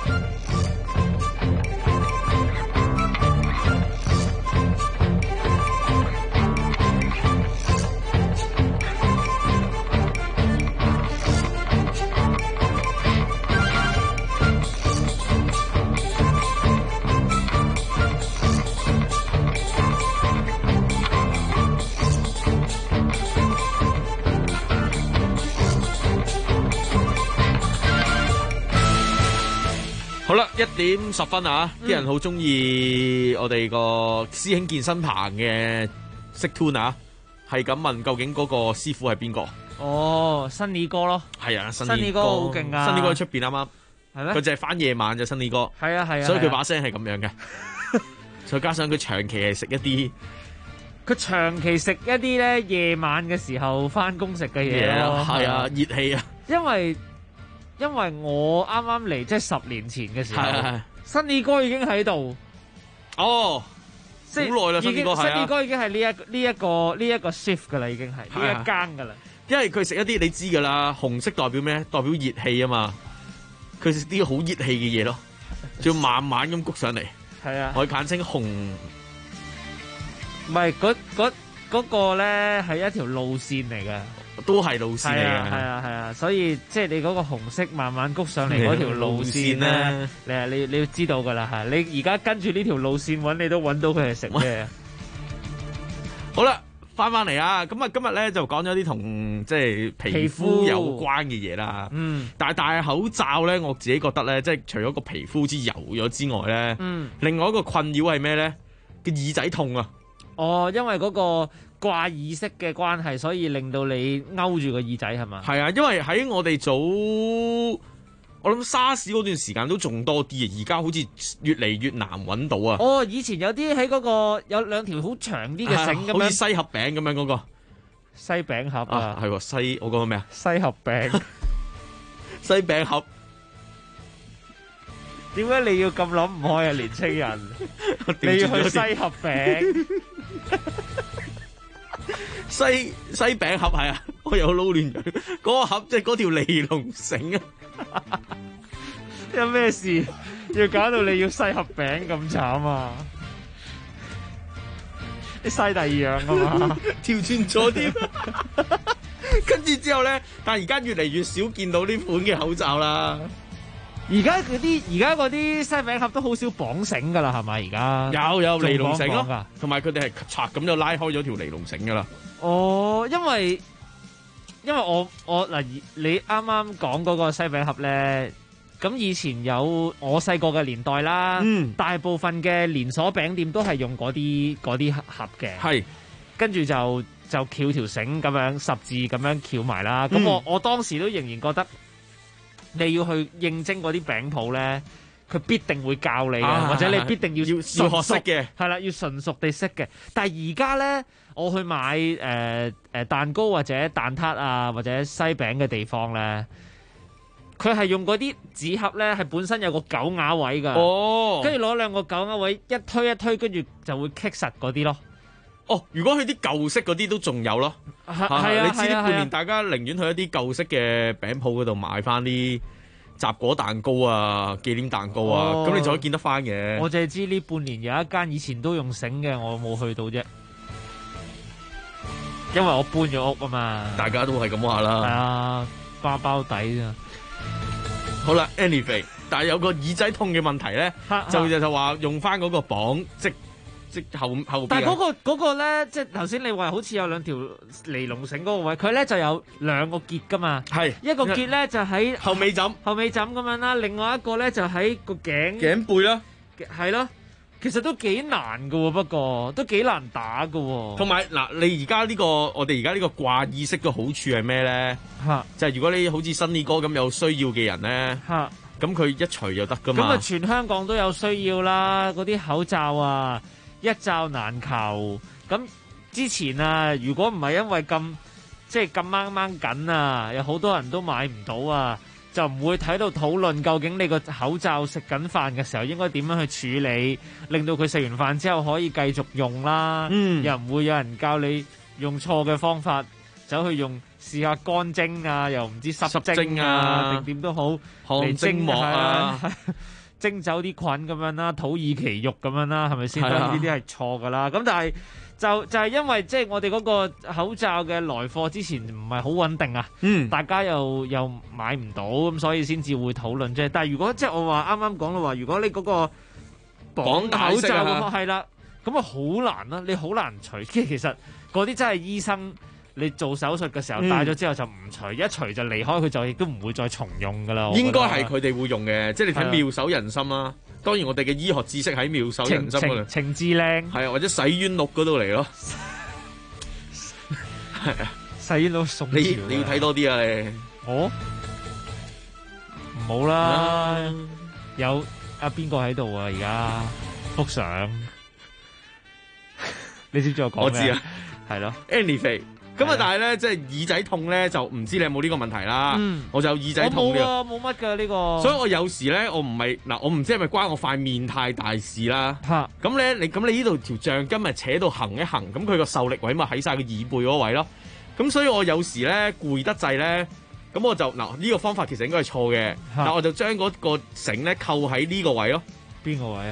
好啦，1點10分啊！啲人好中意我哋個師兄健身棚嘅識 tune 啊，係咁問究竟嗰個師傅係邊個？ 哦，新李哥咯， 係啊， 新李哥好勁啊！ 新李哥喺出邊啱啱， 係咩？ 佢就係翻夜晚就新李哥， 係啊， 所以佢把聲係咁樣嘅。再加上佢長期係食一啲， 佢長期食一啲咧夜晚嘅時候翻工食嘅嘢咯， 係啊，熱氣啊， 因為我啱啱嚟，即係10年前嘅時候， 係新李哥已經喺度。 哦，好耐啦，新李哥係啊， 新李哥已經係呢一個 shift 噶啦，已經係呢一間噶啦。 因為佢食一啲你知噶啦，紅色代表咩？代表熱氣啊嘛。佢食啲好熱氣嘅嘢咯，仲要慢慢咁谷上嚟。 係啊， 我簡稱紅。 唔係嗰個咧係一條路線嚟嘅， 都係路線嚟嘅。 係啊，所以即係你嗰個紅色慢慢谷上嚟嗰條路線咧，你要知道㗎啦嚇。你而家跟住呢條路線揾，你都揾到佢係食咩？ 好啦，翻嚟啊！咁啊，今日咧就講咗啲同即係皮膚有關嘅嘢啦。但係戴口罩咧，我自己覺得咧，即係除咗個皮膚之油咗之外咧，另外一個困擾係咩咧？個耳仔痛啊！ 哦，因為嗰個掛耳式嘅關係，所以令到你勾住個耳仔係嘛？ 係啊，因為喺我哋我諗沙士嗰段時間都仲多啲啊，而家好似越嚟越難揾到啊！ 哦，以前有啲喺嗰個有兩條好長啲嘅繩咁樣， 好似西盒餅咁樣嗰個西餅盒啊， 係喎我講咩啊？ 西盒餅， 西餅盒。 點解你要咁諗唔開啊，年青人？你要去西盒餅， 西餅盒係啊！我有撈亂咗嗰個盒，即係嗰條尼龍繩啊！ 有咩事要搞到你要西盒餅咁慘啊？你西第二樣啊嘛？ 調轉咗添，跟住之後咧，但係而家越嚟越少見到呢款嘅口罩啦。 而家嗰啲西餅盒都好少綁繩噶啦，係咪？而家有尼龍繩咯，同埋佢哋係嚓咁就拉開咗條尼龍繩噶啦。 哦，因為我嗱，你啱啱講嗰個西餅盒咧，咁以前有我細個嘅年代啦，大部分嘅連鎖餅店都係用嗰啲盒嘅， 係跟住就翹條繩咁樣十字咁樣翹埋啦。咁我當時都仍然覺得。你要去應徵嗰啲餅鋪咧，佢必定會教你嘅，或者你必定要學識嘅， 係啦，要純熟地識嘅。但係而家咧，我去買蛋糕或者蛋撻啊，或者西餅嘅地方咧，佢係用嗰啲紙盒咧，係本身有個狗牙位㗎。哦，跟住攞兩個狗牙位一推，跟住就會棘實嗰啲咯。 哦，如果去啲舊式嗰啲都仲有咯， 係啊， 你知呢半年大家寧願去一啲舊式嘅餅鋪嗰度買翻啲雜果蛋糕啊、紀念蛋糕啊，咁你就可以見得翻嘅。 我淨係知呢半年有一間以前都用繩嘅，我冇去到啫，因為我搬咗屋啊嘛。 大家都係咁話啦。 係啊，包底啊。 好啦 ，anyway， 但係有個耳仔痛嘅問題咧，就話用翻嗰個綁即後邊， 但係嗰個咧，即係頭先你話好似有兩條尼龍繩嗰個位，佢咧就有兩個結噶嘛， 係一個結咧就喺後尾枕咁樣啦，另外一個咧就喺個頸背啦， 係咯，其實都幾難噶喎，不過都幾難打噶喎。 同埋嗱，你而家呢個我哋而家呢個掛耳式嘅好處係咩咧？就係如果你好似新呢哥咁有需要嘅人咧，咁佢一除就得噶嘛。 咁啊，全香港都有需要啦，嗰啲口罩啊。一罩難求，咁之前啊，如果唔係因為咁掹緊啊，有好多人都買唔到啊，就唔會睇到討論究竟你個口罩食緊飯嘅時候應該點樣去處理，令到佢食完飯之後可以繼續用啦。又唔會有人教你用錯嘅方法，走去試下乾蒸啊，又唔知濕蒸啊，定點都好嚟蒸膜啊。 蒸走啲菌咁樣啦，土耳其肉咁樣啦，係咪先？呢啲係錯噶啦。咁但係就係因為即係我哋嗰個口罩嘅來貨之前唔係好穩定啊，大家又買唔到，咁所以先至會討論啫。但係如果即係我話啱啱講到話，如果你嗰個綁口罩係啦，咁啊好難啦，你好難除。其實嗰啲真係醫生。你做手術嘅時候戴咗之後就唔除，一除就離開佢就亦都唔會再重用噶啦。 應該係佢哋會用嘅，即係你睇妙手仁心啦。當然我哋嘅醫學知識喺妙手仁心嗰度， 情至靚係啊，或者洗冤錄嗰度嚟咯。係啊， 洗冤錄送你要睇多啲啊！你唔好啦，有邊個喺度啊？而家幅相，你知唔知我講咩？ 我知啊， 係咯 ，anyway。咁啊！但係咧，即係耳仔痛咧，就唔知你有冇呢個問題啦。我就有耳仔痛嘅。 我冇乜㗎呢個。 所以我有時咧，我唔係嗱，我唔知係咪關我塊面太大事啦。咁咧，你呢度條橡筋咪扯到行一行，咁佢個受力位咪喺晒個耳背嗰位咯。咁所以我有時咧攰得滯咧，咁我就呢個方法其實應該係錯嘅，但我就將嗰個繩咧扣喺呢個位咯。 邊個位啊？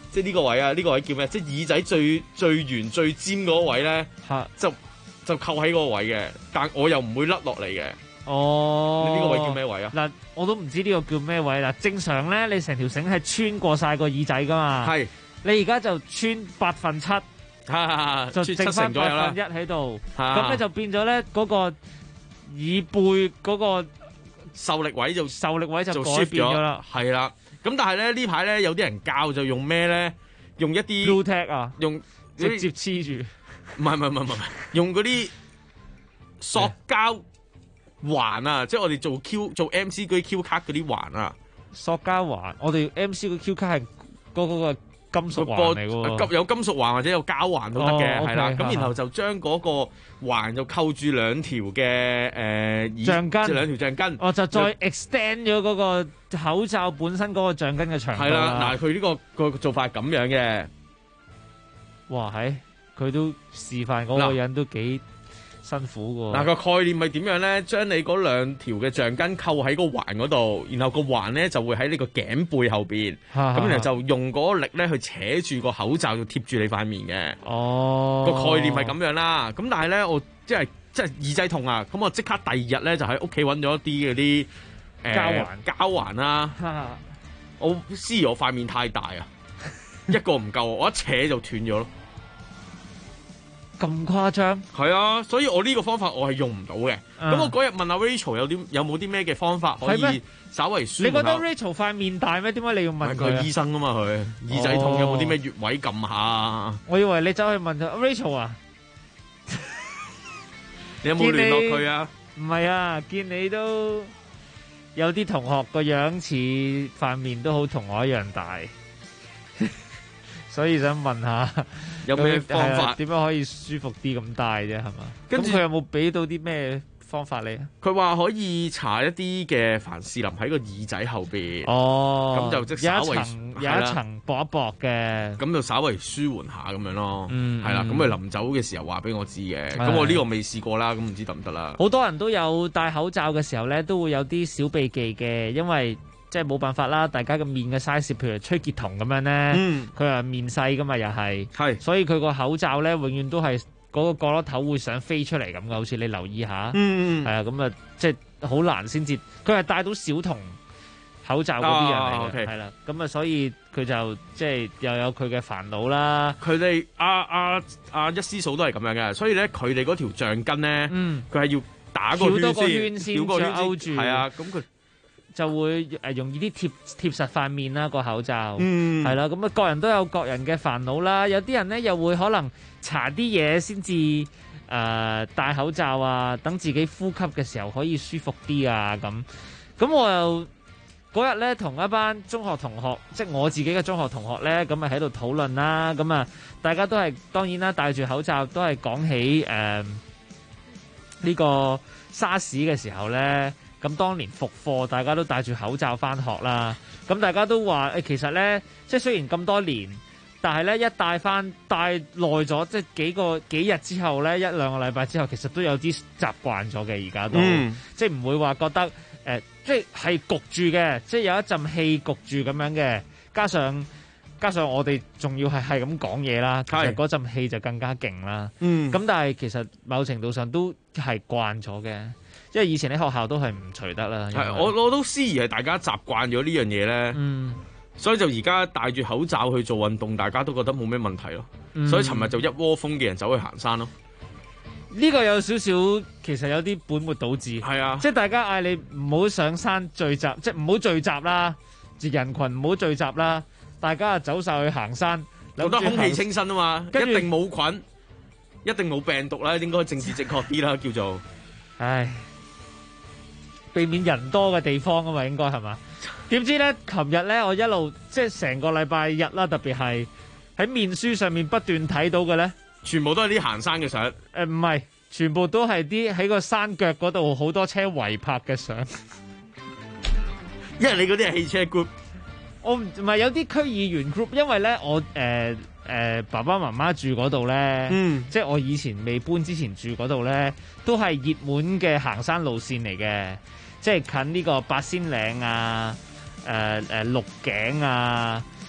即係呢個位啊，呢個位叫咩？即係耳仔最圓最尖嗰位咧，就扣喺嗰個位嘅，但我又唔會甩落嚟嘅。 哦， 呢個位叫咩位啊？ 嗱，我都唔知呢個叫咩位啦。正常咧，你成條繩係穿過晒個耳仔噶嘛。 係。 你而家就穿7/8，就剩翻1/8喺度。咁咧就變咗咧嗰個耳背嗰個受力位就改變咗啦。 係啦。咁但係咧呢排咧有啲人教就用咩咧？用一啲 Blu-Tack 啊， 用直接黐住。 唔係，用嗰啲塑膠環啊，即係我哋做 MC 嗰啲 Q 卡嗰啲環啊。 塑膠環，我哋 MC 嗰 Q 卡係嗰個金屬環嚟喎， 有金屬環或者有膠環都得嘅，係啦。咁然後就將嗰個環就扣住兩條嘅橡筋， 兩條橡筋。 哦，就再 extend 咗嗰個口罩本身嗰個橡筋嘅長度。 係啦，嗱，佢呢個做法係咁樣嘅。 哇，佢都示範嗰個人都幾辛苦㗎。 嗱，個概念係點樣咧？將你嗰兩條嘅橡筋扣喺個環嗰度，然後個環咧就會喺你個頸背後邊，咁然後就用嗰個力咧去扯住個口罩，就貼住你塊面嘅。 哦， 個概念係咁樣啦。咁但係咧，我即係耳仔痛啊！咁我即刻第二日咧就喺屋企揾咗一啲嗰啲膠環啦。我塊面太大啊，一個唔夠，我一扯就斷咗咯。 咁誇張？ 係啊，所以我呢個方法我係用唔到嘅。咁我嗰日問阿 Rachel 有冇啲咩嘅方法可以稍為舒緩下？ 你覺得 Rachel 塊面大咩？點解你要問佢？ 佢醫生啊嘛，佢耳仔痛有冇啲咩穴位撳下啊？ 我以為你走去問佢 Rachel 啊， 你有冇聯絡佢啊？ 唔係啊，見你都有啲同學個樣似塊面都好同我一樣大。所以想問下有咩方法點樣可以舒服啲咁大啫，係嘛？跟住佢有冇俾到啲咩方法你啊？ 佢話可以搽一啲嘅凡士林喺個耳仔後邊。 哦， 咁就即稍微有一層薄一薄嘅， 咁就稍微舒緩下咁樣咯。 係啦，咁佢臨走嘅時候話俾我知嘅。咁我呢個未試過啦，咁唔知得唔得啦？ 好多人都有戴口罩嘅時候咧，都會有啲小秘技嘅，因為即係冇辦法啦，大家嘅面嘅 size，譬如崔潔彤咁樣咧，佢係面細噶嘛，又係，所以佢個口罩咧永遠都係嗰個角落頭會想飛出嚟咁嘅，好似你留意下，係啊，咁啊，即係好難先至，佢係戴到小童口罩嗰啲人嚟嘅，係啦，咁啊，所以佢就即係又有佢嘅煩惱啦。 佢哋阿一師嫂都係咁樣嘅，所以咧佢哋嗰條橡筋咧，佢係要打個圈先， 勾住， 係啊，咁佢就會容易啲貼實塊面啦，個口罩，係啦，咁啊各人都有各人嘅煩惱啦。有啲人咧又會可能搽啲嘢先至戴口罩啊，等自己呼吸嘅時候可以舒服啲啊咁。咁我又嗰日咧同一班中學同學，即係我自己嘅中學同學咧，咁啊喺度討論啦。咁啊大家都係當然啦，戴住口罩都係講起呢個沙士嘅時候咧。咁當年復課，大家都戴住口罩返學啦。咁大家都話其實咧，即係雖然咁多年，但係咧一戴耐咗，即係幾日之後咧，1-2個禮拜之後，其實都有啲習慣咗嘅。而家都即係唔會話覺得即係焗住嘅，即係有一陣氣焗住咁樣嘅。加上我哋仲要係咁講嘢啦，其實嗰陣氣就更加勁啦。咁但係其實某程度上都係慣咗嘅。因為以前喺學校都係唔除得啦。 係，我都思疑係大家習慣咗呢樣嘢咧，所以就而家戴住口罩去做運動，大家都覺得冇咩問題咯。所以尋日就一窩蜂嘅人走去行山咯。 呢個有少少其實有啲本末倒置。 係啊， 即係大家嗌你唔好上山聚集，即係唔好聚集啦，人群唔好聚集啦，大家走晒去行山， 覺得空氣清新啊嘛，一定冇菌，一定冇病毒啦，應該政治正確啲啦，叫做， 唉。避免人多嘅地方啊嘛，應該係嘛？點知咧，琴日咧，我一路即係成個禮拜日啦，特別係喺面書上面不斷睇到嘅咧， 全部都係啲行山嘅相。 唔係，全部都係啲喺個山腳嗰度好多車圍拍嘅相。 因為你嗰啲係汽車 group， 我唔係有啲區議員 group，因為咧我爸爸媽媽住嗰度咧，即係我以前未搬之前住嗰度咧，都係熱門嘅行山路線嚟嘅。即係近呢個八仙嶺啊、鹿頸啊、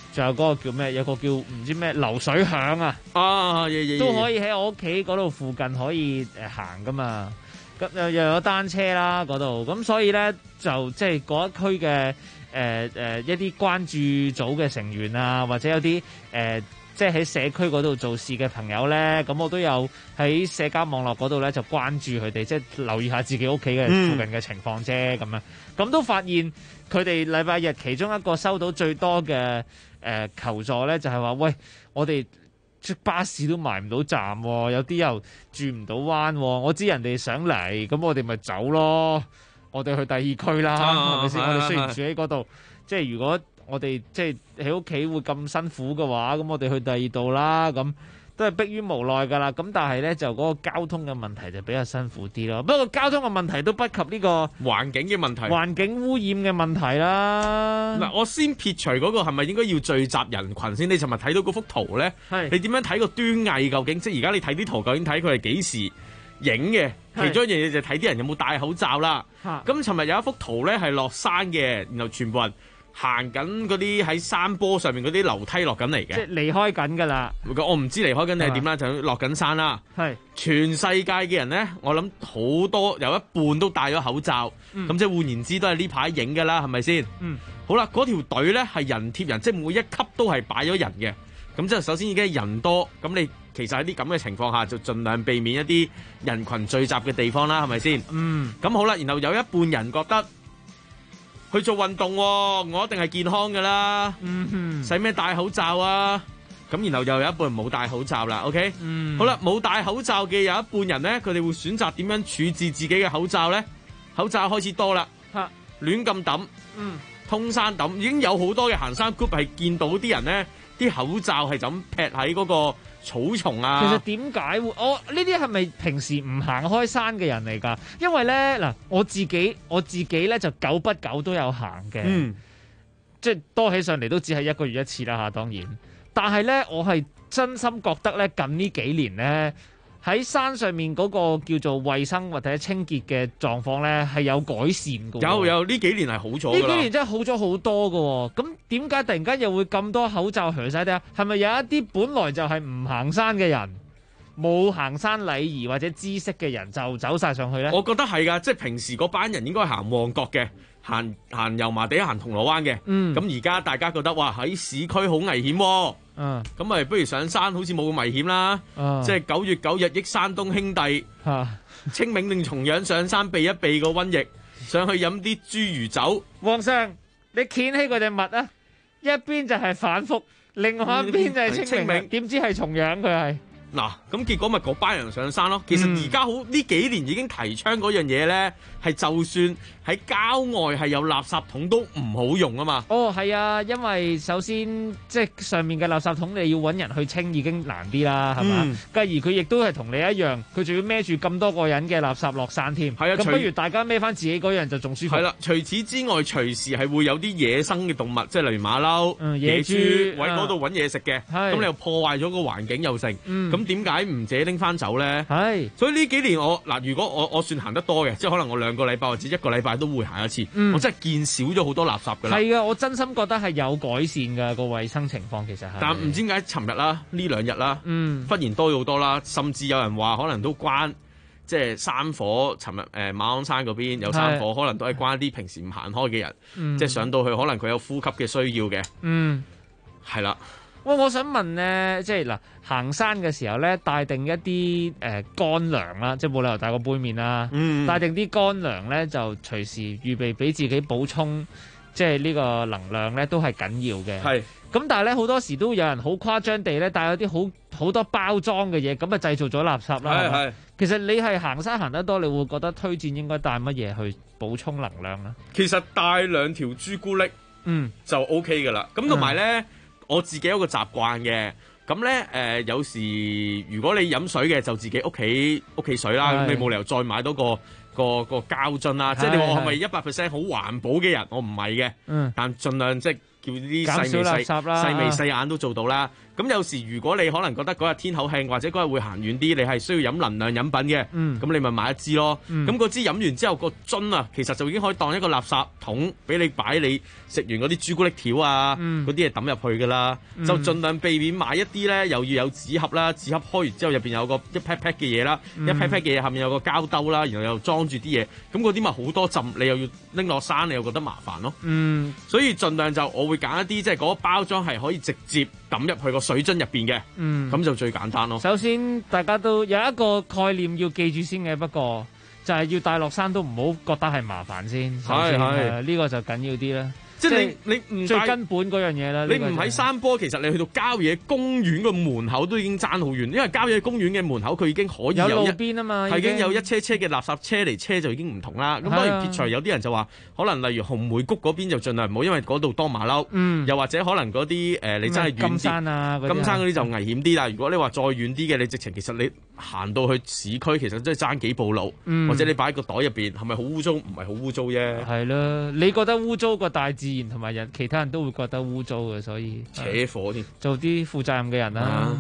仲有嗰個叫咩？有個叫唔知咩流水響啊！都可以喺我屋企嗰度附近可以行噶嘛。咁又有單車啦嗰度，咁所以咧就即係嗰一區嘅一啲關注組嘅成員啊，或者有啲即係喺社區嗰度做事嘅朋友咧，咁我都有喺社交網絡嗰度咧就關注佢哋，即係留意下自己屋企嘅附近嘅情況啫咁樣。咁都發現佢哋禮拜日其中一個收到最多嘅求助咧，就係話喂，我哋巴士都埋唔到站喎，有啲又轉唔到彎喎。我知人哋想嚟，咁我哋咪走咯。我哋去第二區啦，係咪先？我哋雖然住喺嗰度，即係如果我哋即係喺屋企會咁辛苦嘅話，咁我哋去第二度啦，咁都係迫於無奈㗎啦。咁但係咧就嗰個交通嘅問題就比較辛苦啲咯。不過交通嘅問題都不及呢個環境嘅問題， 環境污染嘅問題啦。 嗱，我先撇除嗰個係咪應該要聚集人群先？你尋日睇到嗰幅圖咧，你點樣睇個端倪？究竟即係而家你睇啲圖，究竟睇佢係幾時影嘅？其中一樣嘢就睇啲人有冇戴口罩啦。咁尋日有一幅圖咧係落山嘅，然後全部人行緊嗰啲喺山坡上面嗰啲樓梯落緊嚟嘅， 即係離開緊㗎啦。 我唔知離開緊定係點啦，就落緊山啦。係全世界嘅人咧，我諗好多有一半都戴咗口罩，咁即係換言之都係呢排影㗎啦，係咪先？好啦，嗰條隊咧係人貼人，即係每一級都係擺咗人嘅。咁即係首先已經人多，咁你其實喺啲咁嘅情況下，就盡量避免一啲人群聚集嘅地方啦，係咪先？咁好啦，然後有一半人覺得去做運動，我一定係健康㗎啦，使咩戴口罩啊？咁然後又有一半人冇戴口罩啦。OK，好啦，冇戴口罩嘅有一半人咧，佢哋會選擇點樣處置自己嘅口罩咧？口罩開始多啦，亂咁抌，通山抌，已經有好多嘅行山 group 係見到啲人咧。啲口罩係就咁劈喺嗰個草叢啊！ 其實點解會？呢啲係咪平時唔行開山嘅人嚟㗎？因為咧嗱，我自己咧就久不久都有行嘅，即係多起上嚟都只係1個月1次啦嚇，當然。但係咧，我係真心覺得咧，近呢幾年咧，喺山上面嗰個叫做衛生或者清潔嘅狀況咧係有改善嘅。 有呢幾年係好咗㗎啦。 呢幾年真係好咗好多㗎。咁點解突然間又會咁多口罩除晒啲啊？係咪有一啲本來就係唔行山嘅人，冇行山禮儀或者知識嘅人就走晒上去咧？ 我覺得係㗎，即係平時嗰班人應該行旺角嘅，行油麻地、行銅鑼灣嘅。咁而家大家覺得哇喺市區好危險喎。咁咪不如上山，好似冇咁危險啦。即係9月9日憶山東兄弟，清明令重陽上山避一避個瘟疫，上去飲啲豬魚酒。 皇上，你掀起佢隻襪啊！一邊就係反覆，另外一邊就係清明。點知係重陽佢係？ 嗱，咁結果咪嗰班人上山咯。其實而家好呢幾年已經提倡嗰樣嘢咧，係就算喺郊外係有垃圾桶都唔好用啊嘛。 係啊，因為首先即係上面嘅垃圾桶你要揾人去清已經難啲啦，係嘛？繼而佢亦都係同你一樣，佢仲要孭住咁多個人嘅垃圾落山添。係啊，咁不如大家孭翻自己嗰樣就仲舒服。 係啦，除此之外，隨時係會有啲野生嘅動物，即係例如馬騮、野豬，喺嗰度揾嘢食嘅。咁你又破壞咗個環境又成。咁點解唔自己拎翻走咧？所以呢幾年如果我算行得多嘅，即係可能我2個禮拜或者1個禮拜都會行一次。我真係見少咗好多垃圾㗎啦。係啊，我真心覺得係有改善㗎個衞生情況，其實係。 但唔知點解尋日啦、呢2日啦，忽然多咗好多啦，甚至有人話可能都關即係山火。尋日馬鞍山嗰邊有山火，可能都係關啲平時唔行開嘅人，即係上到去可能佢有呼吸嘅需要嘅。係啦。 我想問咧，即係嗱，行山嘅時候咧，帶定一啲乾糧啦，即係冇理由帶個杯麵啦，帶定啲乾糧咧，就隨時預備俾自己補充，即係呢個能量咧，都係緊要嘅。係。咁但係咧，好多時都有人好誇張地咧，帶有啲好多包裝嘅嘢，咁啊製造咗垃圾啦。係。其實你係行山行得多，你會覺得推薦應該帶乜嘢去補充能量咧？ 其實帶2條朱古力，就 OK 㗎啦。咁同埋咧。我自己有個習慣嘅，咁咧有時如果你飲水嘅就自己屋企水啦，咁你冇理由再買多個膠樽啦。即係你話我係咪100%好環保嘅人？我唔係嘅，但盡量即係叫啲細眉細眼都做到啦。 咁有時如果你可能覺得嗰日天口慶或者嗰日會行遠啲，你係需要飲能量飲品嘅，咁你咪買一支咯。咁嗰支飲完之後個樽啊，其實就已經可以當一個垃圾桶俾你擺你食完嗰啲朱古力條啊，嗰啲嘢抌入去㗎啦。就盡量避免買一啲咧，又要有紙盒啦，紙盒開完之後入邊有個一 pack pack 嘅嘢啦，一 pack pack 嘅嘢下面有個膠兜啦，然後又裝住啲嘢，咁嗰啲咪好多浸，你又要拎落山，你又覺得麻煩咯。所以盡量就我會揀一啲即係嗰個包裝係可以直接抌入去個水樽入邊嘅，咁就最簡單咯。 首先大家都有一個概念要記住先嘅，不過就係要帶落山都唔好覺得係麻煩先。係呢個就緊要啲啦。即係你唔最根本嗰樣嘢啦。 你唔喺山坡，其實你去到郊野公園個門口都已經爭好遠，因為郊野公園嘅門口佢已經可以有路邊啊嘛， 已經有一車車嘅垃圾車嚟車就已經唔同啦。咁當然撇除有啲人就話，可能例如紅梅谷嗰邊就盡量唔好，因為嗰度多馬騮。又或者可能嗰啲你真係遠啲金山啊， 金山嗰啲就危險啲啦。如果你話再遠啲嘅，你直情其實你行到去市區，其實真係爭幾步路，或者你擺喺個袋入邊，係咪好污糟？唔係好污糟啫。 係啦，你覺得污糟個大自然同埋人，其他人都會覺得污糟嘅，所以扯火添。 做啲負責任嘅人啦。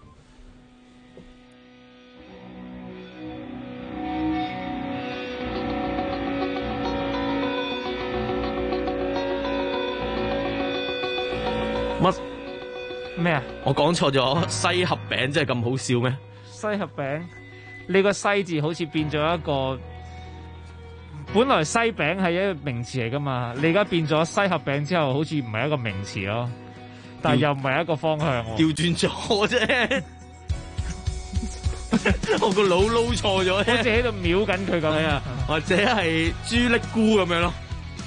乜咩啊？ 我講錯咗，西盒餅真係咁好笑咩？ 西盒餅，你個西字好似變咗一個。本來西餅係一個名詞嚟噶嘛，你而家變咗西盒餅之後，好似唔係一個名詞咯，但係又唔係一個方向喎。 調轉咗啫，我個腦撈錯咗， 好似喺度瞄緊佢咁樣， 或者係朱力菇咁樣咯。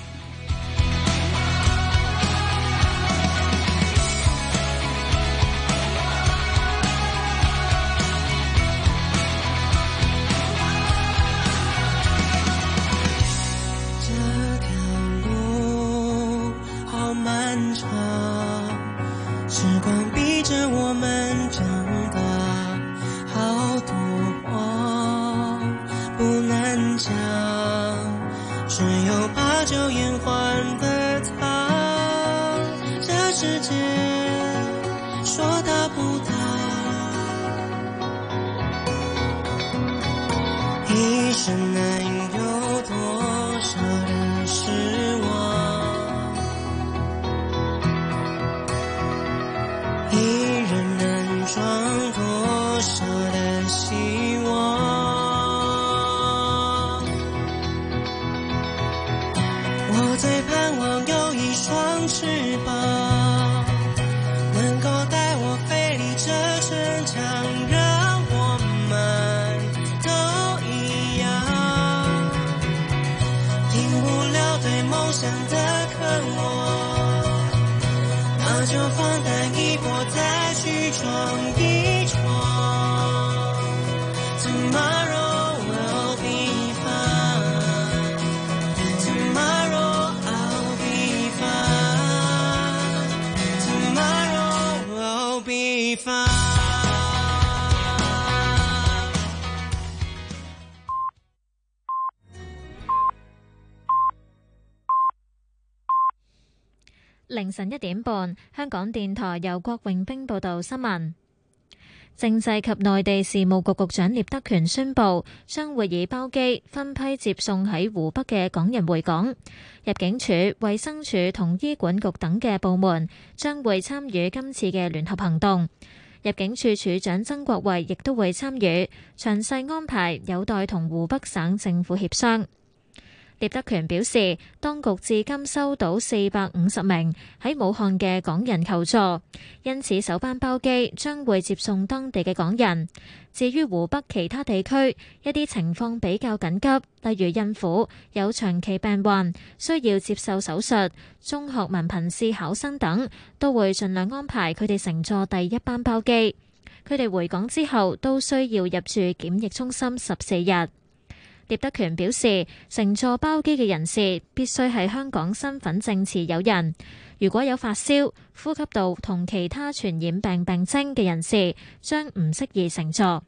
凌晨1點半，香港電台由郭榮兵報道新聞。政制及內地事務局局長聶德權宣布，將會以包機分批接送喺湖北嘅港人回港。入境處、衛生署同醫管局等嘅部門將會參與今次嘅聯合行動。入境處處長曾國衛亦都會參與，詳細安排有待同湖北省政府協商。聶德權表示，當局至今收到450名喺武漢嘅港人求助，因此首班包機將會接送當地嘅港人。至於湖北其他地區，一啲情況比較緊急，例如孕婦、有長期病患、需要接受手術、中學文憑試考生等，都會盡量安排佢哋乘坐第一班包機。佢哋回港之後都需要入住檢疫中心14日。聶德權表示，乘坐包機嘅人士必須係香港身份證持有人。如果有發燒、呼吸道同其他傳染病病徵嘅人士，將唔適宜乘坐。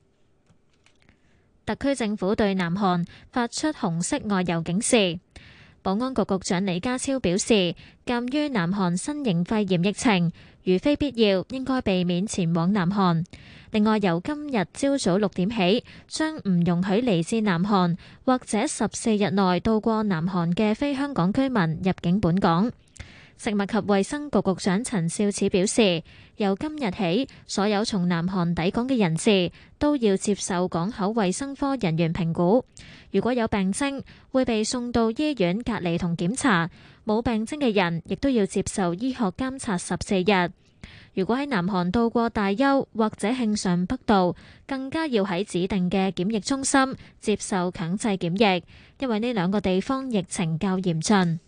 特區政府對南韓發出紅色外遊警示。 保安局局長李家超表示，鑑於南韓新型肺炎疫情，如非必要，應該避免前往南韓。另外，由今日朝早6點起，將唔容許嚟自南韓或者14日內到過南韓嘅非香港居民入境本港。食物及衛生局局長陳肇始表示，由今日起，所有從南韓抵港嘅人士都要接受港口衛生科人員評估。如果有病徵，會被送到醫院隔離同檢查；冇病徵嘅人，亦都要接受醫學監察14日。如果喺南韓到過大邱或者慶尚北道，更加要喺指定嘅檢疫中心接受強制檢疫，因為呢兩個地方疫情較嚴峻。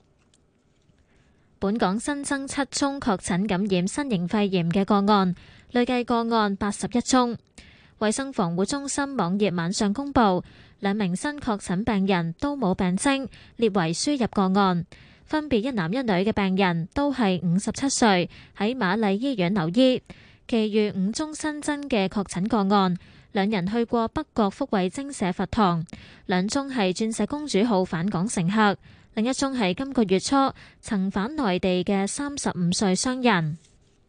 本港新增7宗確診感染新型肺炎嘅個案，累計個案81宗。衛生防護中心網頁晚上公布，2名新確診病人都冇病徵，列為輸入個案。分別1男1女嘅病人都係57歲，喺瑪麗醫院留醫。其餘5宗新增嘅確診個案，2人去過北角福慧精舍佛堂，2宗係鑽石公主號返港乘客，另一宗係今個月初曾返內地嘅35歲商人。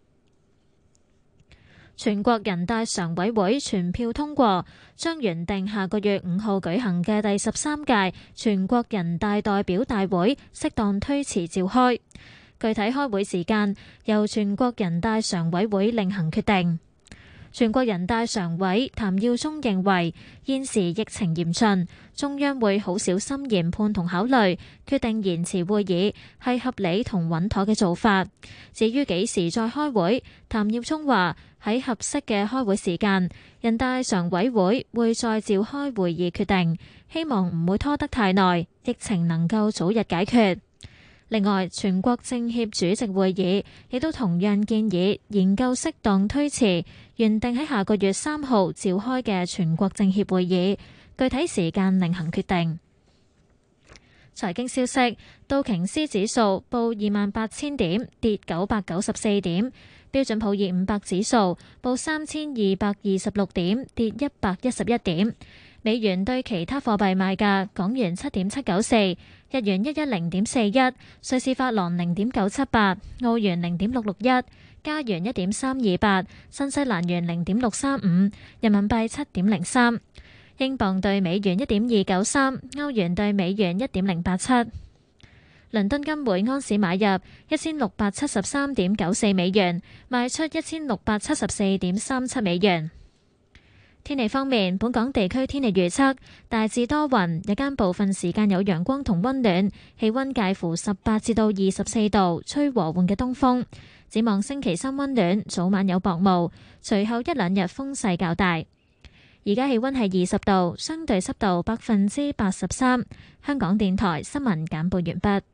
全國人大常委會全票通過，將原定下個月5號舉行嘅第13屆全國人大代表大會適當推遲召開，具體開會時間由全國人大常委會另行決定。全國人大常委譚耀宗認為，現時疫情嚴峻，中央會好小心研判同考慮，決定延遲會議係合理同穩妥嘅做法。至於幾時再開會，譚耀宗話喺合適嘅開會時間，人大常委會會再召開會議決定，希望唔會拖得太耐，疫情能夠早日解決。另外，全國政協主席會議亦都同樣建議研究適當推遲原定喺下個月3號召開嘅全國政協會議，具體時間另行決定。財經消息，道瓊斯指數報28,000點，跌994點；標準普爾500指數報3,226點，跌111點。美元對其他貨幣賣價：港元7.794，日元110.41，瑞士法郎0.978，澳元0.661，加元1.328，新西蘭元0.635，人民幣7.03，英鎊對美元1.293，歐元對美元1.087。倫敦金每安士買入1673.94美元，賣出1674.37美元。天氣方面，本港地區天氣預測大致多雲，日間部分時間有陽光同溫暖，氣溫介乎18至到24度，吹和緩嘅東風。展望星期3溫暖，早晚有薄霧，隨後1兩日風勢較大。而家氣溫係20度，相對濕度83%。香港電台新聞簡報完畢。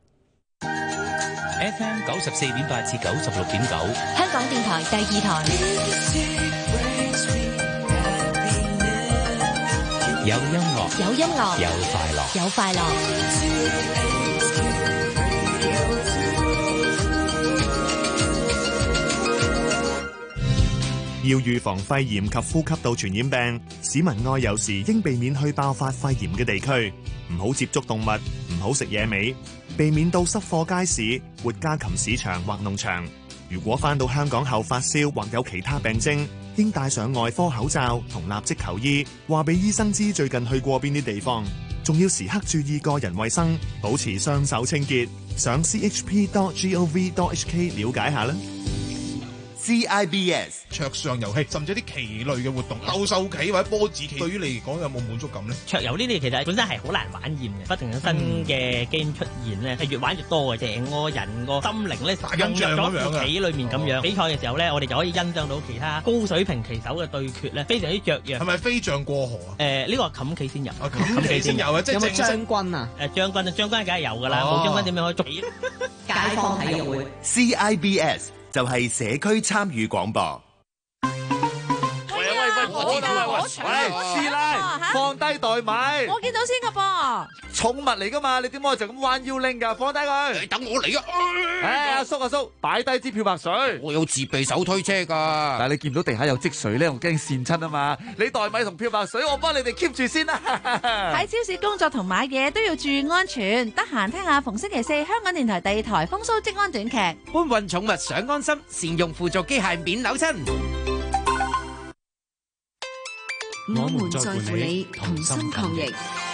FM 94.8至96.9， 香港電台第2台。 有音樂， 有音樂， 有快樂， 有快樂。 要預防肺炎及呼吸道傳染病，市民外遊時應避免去爆發肺炎嘅地區，唔好接觸動物，唔好食野味，避免到濕貨街市、活家禽市場或農場。如果返到香港後發燒或有其他病徵，應戴上外科口罩同立即求醫，話俾醫生知最近去過邊啲地方，仲要時刻注意個人衛生，保持雙手清潔。上 chp.gov.hk 了解下啦。 CIBS 桌上遊戲，甚至啲棋類嘅活動，鬥獸棋或者波子棋，對於你嚟講有冇滿足感呢？ 桌遊呢啲其實本身係好難玩厭嘅，不停有新嘅 game 出現咧，係越玩越多嘅，成個人個心靈咧打印象咁樣棋裏面咁樣。比賽嘅時候咧，我哋就可以欣賞到其他高水平棋手嘅對決咧，非常之雀躍。 係咪飛象過河啊？ 呢個冚棋先有， 冚棋先有啊！即係將軍啊？ 將軍梗係有㗎啦，冇將軍點樣可以捉？ 街坊體育會 CIBS 就係社區參與廣播。 喂，師奶，放低袋米。 我見到先噶噃。 寵物嚟噶嘛，你點可以就咁彎腰拎噶？放低佢。 你等我嚟啊！ 阿叔，擺低支漂白水。 我有自備手推車噶。 但係你見到地下有積水咧，我驚跣親啊嘛。你袋米同漂白水，我幫你哋 keep 住先啦。 喺超市工作同買嘢都要注意安全。得閒聽下逢星期四香港電台第2台風騷職安短劇。 搬運寵物想安心，善用輔助機械免扭親。 我們在乎你，同心抗疫。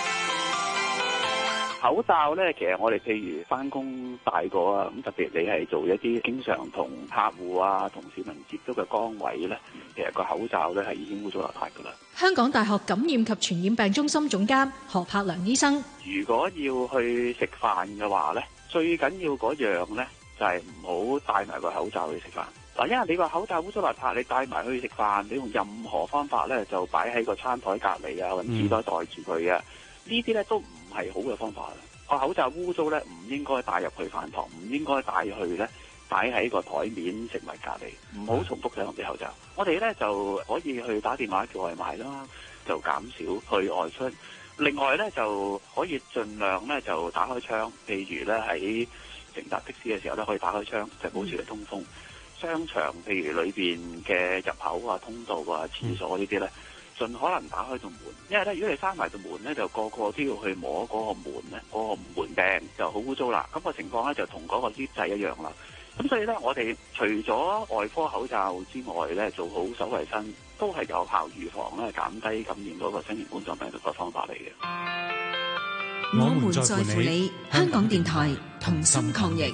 口罩咧，其實我哋譬如返工大個啊，咁特別你係做一啲經常同客戶啊、同市民接觸嘅崗位咧，其實個口罩咧係已經污糟邋遢㗎啦。 香港大學感染及傳染病中心總監何柏良醫生： 如果要去食飯嘅話咧，最緊要嗰樣咧就係唔好戴埋個口罩去食飯。嗱，因為你個口罩污糟邋遢，你帶埋去食飯，你用任何方法咧就擺喺個餐台隔離啊，或者紙袋袋住佢啊，呢啲咧都唔係好嘅方法啦。個口罩污糟咧，唔應該帶入去飯堂，唔應該帶去咧擺喺個台面食物隔離，唔好重複使用啲口罩。我哋咧就可以去打電話叫外賣啦，就減少去外出。另外咧就可以盡量咧就打開窗，譬如咧喺乘搭的士嘅時候咧可以打開窗，就保持佢通風。商場譬如裏邊嘅入口啊、通道啊、廁所呢啲咧，盡可能打開道門，因為咧如果你閂埋道門咧，就個個都要去摸嗰個門咧，嗰個門柄就好污糟啦。咁個情況咧就同嗰個擠掣一樣啦。咁所以咧，我哋除咗外科口罩之外咧，做好手衛生都係有效預防咧，減低感染嗰個新型冠狀病毒嘅方法嚟嘅。 我們在乎你，香港電台同心抗疫。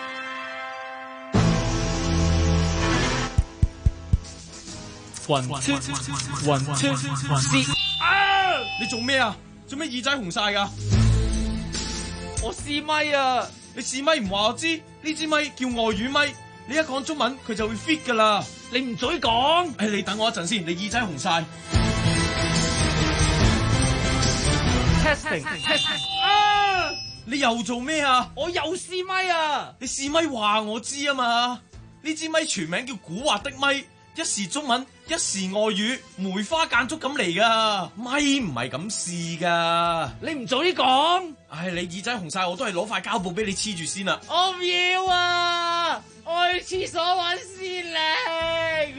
雲車啊！你做咩啊？做咩耳仔紅晒噶？我試咪啊！你試咪唔話我知？呢支咪叫外語咪，你一講中文佢就會 fit 噶啦。你唔嘴講？誒，你等我一陣先，你耳仔紅晒。Testing 啊！你又做咩啊？我又試咪啊！你試咪話我知啊嘛？呢支咪全名叫古惑的咪。一時中文，一時外語，梅花間竹咁嚟噶，咪唔係咁試噶。你唔早啲講，唉，你耳仔紅晒，我都係攞塊膠布俾你黐住先啦。我唔要啊，我去廁所揾先嚟。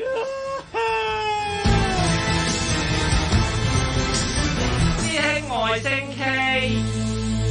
師兄外星K。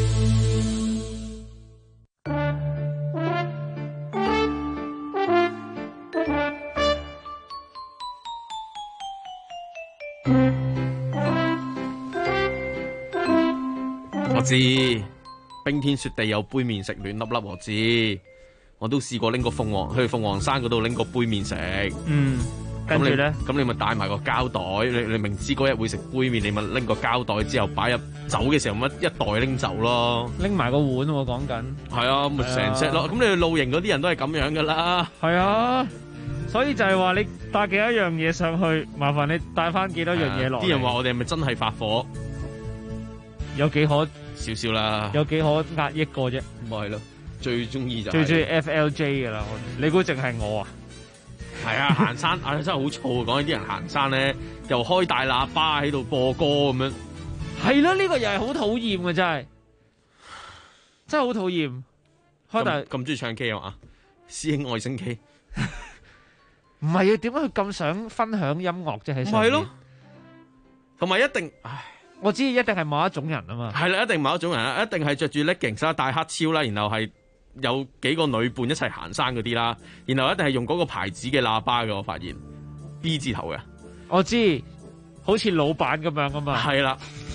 我知冰天雪地有杯麵食暖粒粒，我知，我都試過拎個去鳳凰山嗰度拎個杯麵食。 跟住咧， 咁你咪帶埋個膠袋，你明知嗰日會食杯麵，你咪拎個膠袋之後擺入走嘅時候，咪一袋拎走咯。 拎埋個碗喎，講緊。係啊，咪成 set 咯。咁你去露營嗰啲人都係咁樣噶啦。 係啊。所以就係話你帶幾多樣嘢上去，麻煩你帶翻幾多樣嘢落嚟。 啲人話我哋係咪真係發火？ 有幾可少少啦， 有幾可壓抑過啫。 咪係咯，最中意就最中意 FLJ 噶啦。你估淨係我啊？ 係啊，行山真係好燥。講起啲人行山咧，又開大喇叭喺度播歌咁樣。 係咯，呢個又係好討厭嘅，真係好討厭。開大咁中意唱 K 啊嘛？師兄愛星 K。 唔係啊，點解佢咁想分享音樂啫？喺上面。唔係咯， 同埋一定，唉， 我知一定係某一種人啊嘛。 係啦，一定某一種人啦，一定係着住 leggings 啦，戴黑超啦，然後係有幾個女伴一齊行山嗰啲啦，然後一定係用嗰個牌子嘅喇叭嘅，我發現 B 字頭嘅。 我知，好似老闆咁樣啊嘛。 係啦。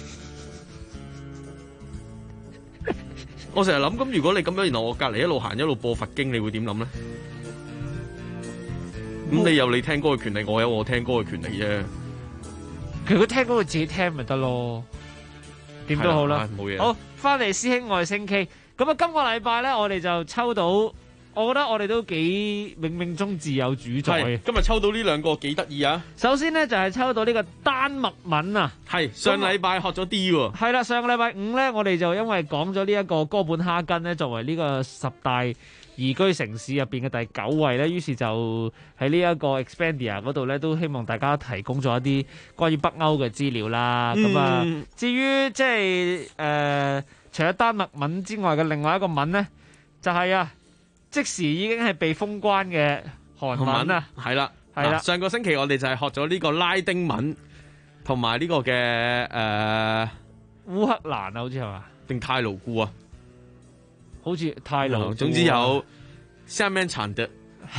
我成日諗，咁如果你咁樣，然後我隔離一路行一路播佛經，你會點諗咧？咁你有你聽歌嘅權利，我有我聽歌嘅權利啫。 其實佢聽歌佢自己聽咪得咯，點都好啦。 冇嘢。 好，翻嚟師兄愛星 K。咁啊，今個禮拜咧，我哋就抽到我覺得我哋都幾冥冥中自有主宰。 今日抽到呢兩個幾得意啊！ 首先呢，就係抽到呢個丹麥文啊， 係上禮拜學咗啲喎。 係啦，上個禮拜五呢，我哋就因為講咗呢一個哥本哈根呢，作為呢個10大宜居城市入邊嘅第9位呢，於是就喺呢一個 Expedia 嗰度呢，都希望大家提供咗一啲關於北歐嘅資料啦。咁啊，至於即係除咗丹麥文之外嘅另外一個文呢，就係即時已經係被封關嘅韓文啊， 係啦， 係啦。 上個星期我哋就係學咗呢個拉丁文，同埋呢個嘅烏克蘭啊，好似係嘛？ 定泰盧固啊？ 好似泰盧。 總之有下面產的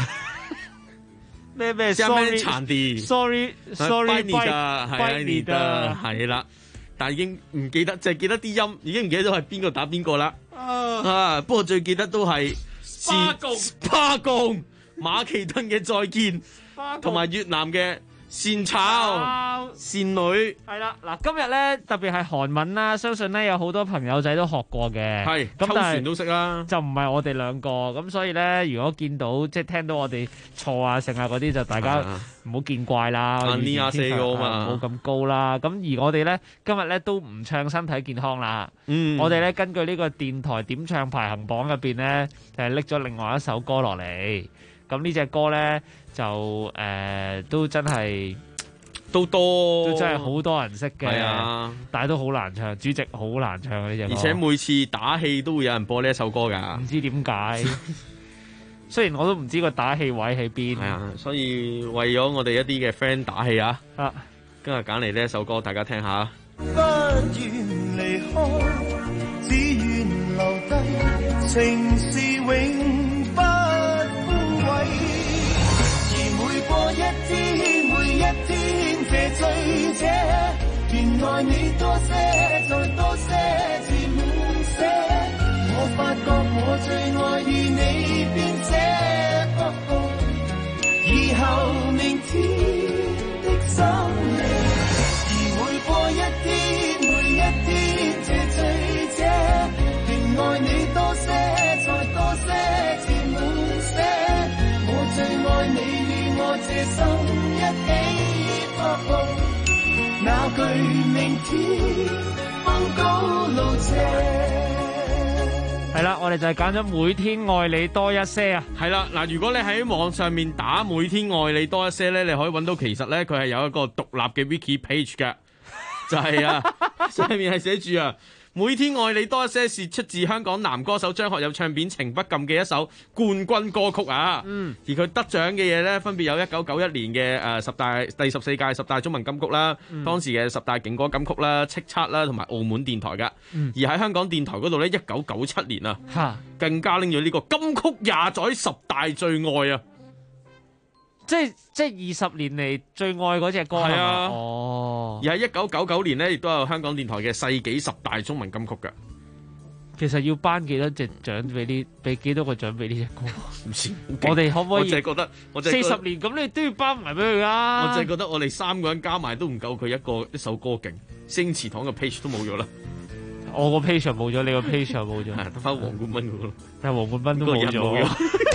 咩下面產的 sorry 拜你的係啦，但已經唔記得，就係記得啲音，已經唔記得咗係邊個打邊個啦。不過最記得都係巴共馬其頓嘅再見，同埋越南嘅善炒善女。 係啦，嗱，今日咧特別係韓文啦，相信咧有好多朋友仔都學過嘅。 係， 咁秋船都識啦， 就唔係我哋兩個，咁所以咧，如果見到即係聽到我哋錯啊、剩啊嗰啲，就大家唔好見怪啦。 呢下四個嘛， 冇咁高啦。咁而我哋咧今日咧都唔唱身體健康啦。我哋咧根據呢個電台點唱排行榜入邊咧，就拎咗另外一首歌落嚟。咁呢隻歌咧就都真係都真係好多人識嘅， 係啊， 但係都好難唱，主席好難唱呢隻歌， 而且每次打氣都會有人播呢一首歌㗎， 唔知點解。雖然我都唔知個打氣位喺邊， 係啊，所以為咗我哋一啲嘅 friend 打氣啊，今日揀嚟呢一首歌，大家聽下。 不願離開，只願留低，情是永不枯萎。而每過一天，每一天，這醉者，願愛你多些，再多些，至滿瀉。我發覺我最愛與你變這不可，以後明天的生命。而每過一天，每一天，這醉者，願愛你多些，再多些，至滿瀉。我最愛你與我這生一起拍步，那句明天風高路斜。 係啦，我哋就係揀咗每天愛你多一些啊。 係啦，嗱，如果你喺網上面打每天愛你多一些咧，你可以揾到其實咧佢係有一個獨立嘅 wiki page 嘅，就係上面係寫住每天愛你多一些是出自香港男歌手張學友唱片《情不禁》嘅一首冠軍歌曲啊。而佢得獎嘅嘢咧，分別有1991年嘅第14屆十大中文金曲啦，當時嘅10大勁歌金曲啦、叱咤啦，同埋澳門電台噶。而喺香港電台嗰度咧，1997年更加拎咗呢個金曲20載10大最愛啊！ 即係20年嚟最愛嗰隻歌係啊！哦， 而喺1999年咧，亦都有香港電台嘅世紀10大中文金曲㗎。 其實要頒幾多隻獎俾幾多個獎俾呢隻歌？ 唔知我哋可唔可以？ 我淨係覺得 40年咁，你都要頒埋俾佢啊！ 我淨係覺得我哋3個人加埋都唔夠佢一首歌勁。星祠堂嘅 page 都冇咗啦。 我個 page 冇咗，你個 page 冇咗， 得翻黃冠斌嗰個咯。 但係黃冠斌都冇咗。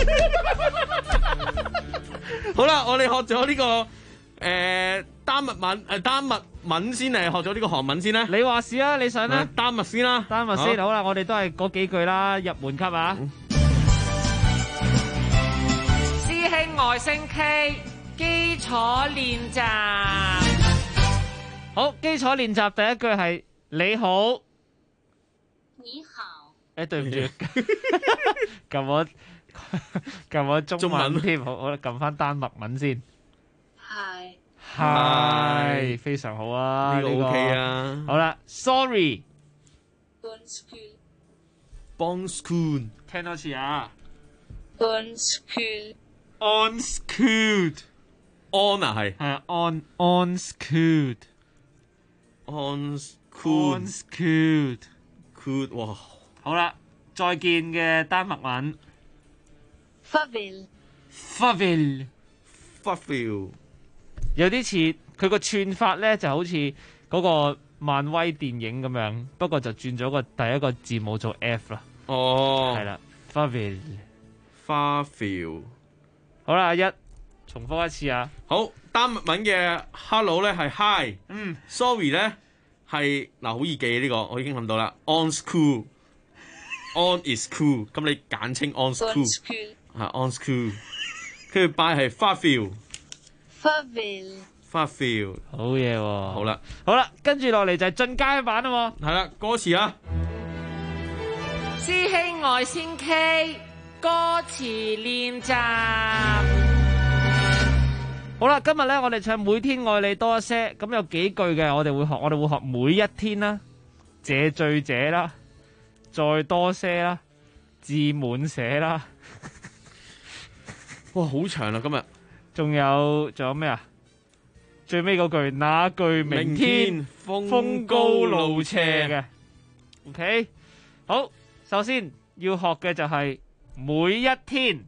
好啦，我哋學咗呢個丹麥文先嚟，學咗呢個韓文先啦。 你話事啊，你想啦？ 丹麥先啦， 丹麥先。好啦，我哋都係嗰幾句啦，入門級啊。師兄外星 K 基礎練習。好，基礎練習第一句係你好。 你好。 對唔住，撳我中文添，好，我撳翻丹麥文先。係，非常好啊， 呢個 OK 啊。 好啦 ，sorry。 Bon school。 聽多次啊。 Bon school。 On school。 On 啊係。 係 on school。 On school。 On school。 Good 哇。 好啦，再見嘅丹麥文。 Farvel。 有啲似佢個串法咧，就好似嗰個漫威電影咁樣，不過就轉咗個第一個字母做 F 啦。 哦， 係啦 ，Farvel。 花 feel。 好啦，一重複一次啊。 好，丹麥文嘅 hello 咧係 hi， sorry 咧係嗱好易記呢個，我已經諗到啦。On school，on is cool， 咁你簡稱 on school， 係 on school， 跟住 bye 係花 feel， 花 feel， 好嘢喎。 好啦， 好啦，跟住落嚟就係進階版啦。 係啦，歌詞啊。 師兄外先 K 歌詞練習。好啦，今日咧我哋唱每天愛你多一些，咁有幾句嘅我哋會學每一天啦，這醉者啦，再多些啦，自滿寫啦。 哇，好長啊今日。 仲有咩啊？最尾嗰句那句明天風高路斜嘅。OK， 好。首先要學嘅就係每一天。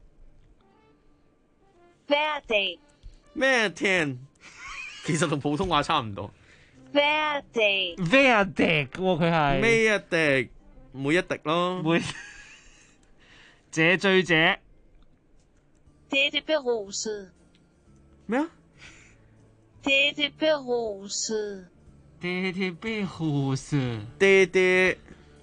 咩天？其實同普通話差唔多。 Verde 喎，佢係。 咩一滴？每一滴咯。 這醉者。咩啊？ 爹爹啤好食，爹爹啤好食，爹爹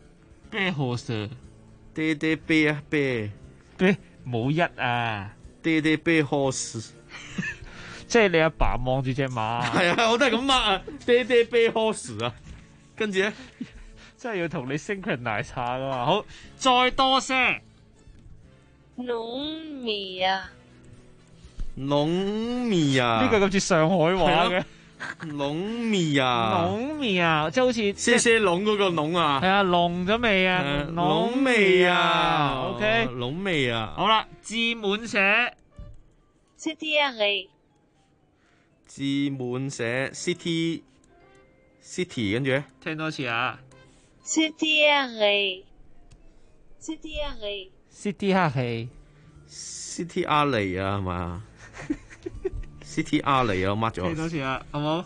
啤啊啤， 冇一啊， 爹爹啤好食， 即係你阿爸望住隻馬， 係啊，我都係咁抹啊，爹爹啤好食啊，跟住咧， 真係要同你synchronize下噶嘛，好，再多些， 濃味啊！ 濃味啊！ 呢個咁似上海話嘅濃味啊！ 濃味啊！即係好似些些濃嗰個濃啊！ 係啊，濃咗味啊！ 濃味啊 ！OK， 濃味啊！ 好啦，字滿寫 City， 字滿寫 city， 跟住咧， 聽多次啊 City， City 阿尼啊，係嘛？City 阿尼啊，我 mark 咗。 聽多次啊，好冇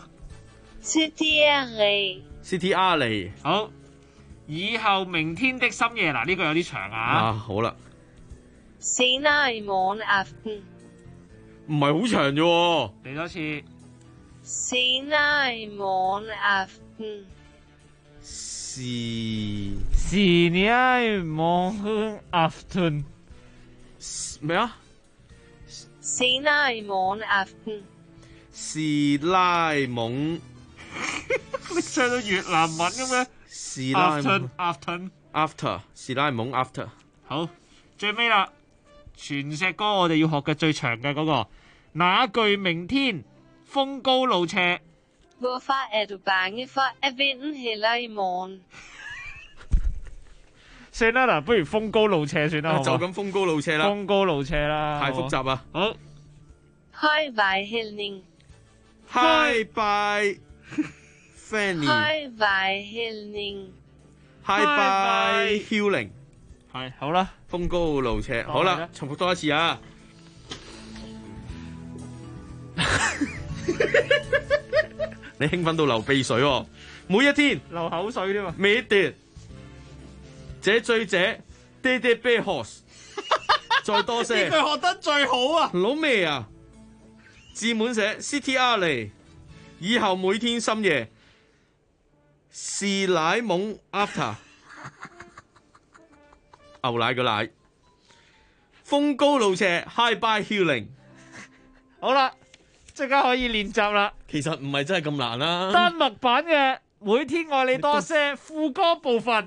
？City 阿尼。 好，以後明天的深夜嗱，呢個有啲長啊。 好啦。 Senere i morgen aften。 唔係好長啫喎。 嚟多次。 Senere i morgen aften。 Senere i morgen aften。 咩啊？ Senere i morgen aften。 士拉蒙， 你唱到越南文嘅咩？ 士拉蒙 after， 士拉蒙 after。 好，最尾啦，全石歌我哋要學嘅最長嘅嗰個，那句明天風高路斜。 Hvorfor er du bange for at vinden hælder i morgen？ 算啦，嗱，不如風高路斜算啦， 就咁風高路斜啦。 風高路斜啦， 太複雜啊！ 好 Høj vejhældning。 Hi bye Fanny。 Høj vejhældning。 Hi bye Healing。 係好啦， 風高路斜，好啦，重複多一次啊！你興奮到流鼻水喎！每一天流口水添啊！ 每一跌。這醉者，爹爹啤 horse， 再多些。 呢句學得最好啊！ 老味啊！字滿寫 City Alley， 以後每天深夜是奶懵 after， 牛奶個奶，風高路斜 high by healing。 好啦，即刻可以練習啦。 其實唔係真係咁難啦。 丹麥版嘅每天愛你多些副歌部分。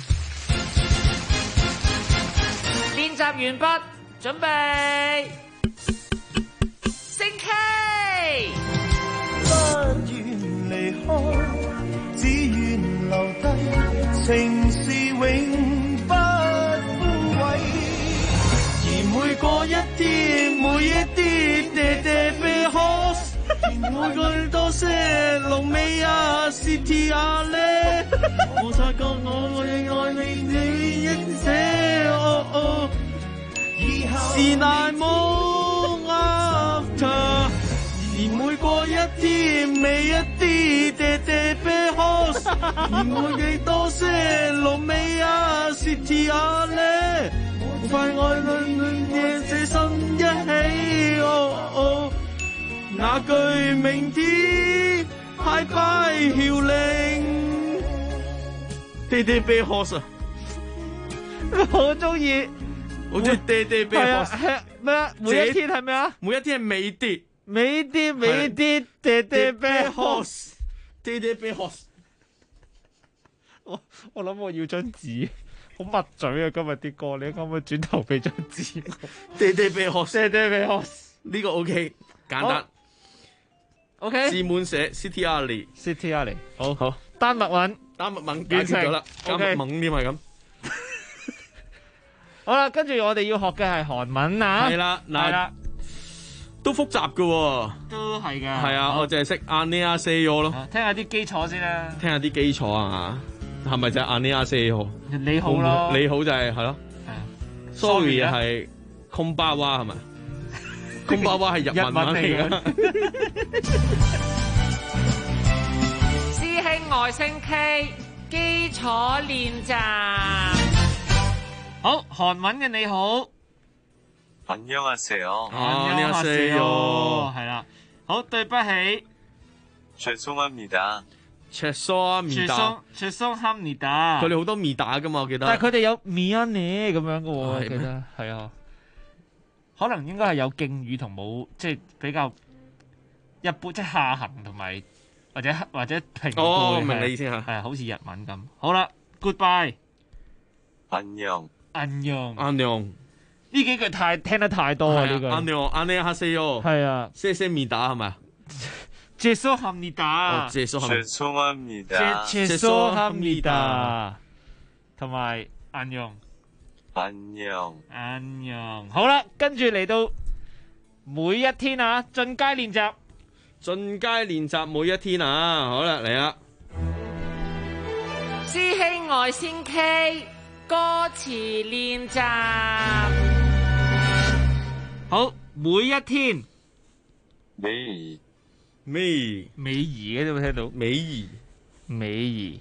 練習完畢，準備升 K。 不願離開，只願留低，情是永不枯萎。而每過一天，每一啲喋喋悲哭，每句多些濃味啊，City 啊咧，我察覺我愛你一些哦哦。是大夢 after， 而每過一天，每一啲喋喋悲哭，而每幾多些濃味啊，City 啊咧，我快愛戀夜這心一起，那句明天拜拜曉令，爹爹啤 horse 啊！ 我好中意， 好中意爹爹啤 horse 咩啊？每一天係咩啊？ 每一天係美啲， 美啲，爹爹啤 horse， 爹爹啤 horse。 我諗我要張紙，好密嘴啊！今日啲歌，你可唔可以轉頭俾張紙？ 爹爹啤 horse， 爹爹啤 horse， 呢個 OK， 簡單。 OK， 字滿寫 City Alley， 好，丹麥文解決咗啦，加麥文添係咁。 好啦，跟住我哋要學嘅係韓文啊。 係啦，嗱，都複雜嘅喎。 都係嘅。 係啊，我淨係識 안녕하세요咯。 聽下啲基礎先啦。 聽下啲基礎啊，係咪就係안녕하세요？ 你好咯。 你好就係咯。Sorry 係콤바와係咪？콤바와係日文嚟嘅。 師兄外星 K 基礎練習。好，韓文嘅你好。 안녕하세요。 안녕하세요。 係啦，好，對不起。 죄송합니다。 죄송합니다。佢哋好多咪打噶嘛，我記得。 但係佢哋有미안해咁樣嘅喎，我記得係啊。可能應該係有敬語同冇，即係比較一般，即係下行同埋或者平輩。 哦，明你意思嚇。 係好似日文咁。好啦 ，goodbye。 안녕。 안녕。 呢幾句聽得太多啊！呢句。 안녕하세요。係啊。謝打係咪？ 죄송합니다。 죄송합니다。 죄송합니다。同埋안녕。好啦，跟住嚟到每一天啊，進階練習每一天啊，好啦，嚟啦。 師兄外先 K 歌詞練習，好，每一天。 美儀嘅，有冇聽到？ 美儀。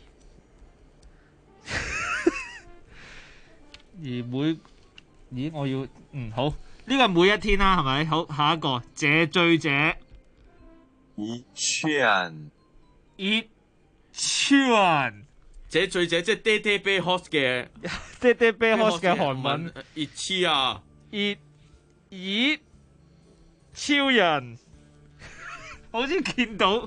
我要好，呢個係每一天啦，係咪？好，下一個謝罪者。 이취한。 謝罪者即係爹爹啤 horse 嘅韓文。超人，好似見到。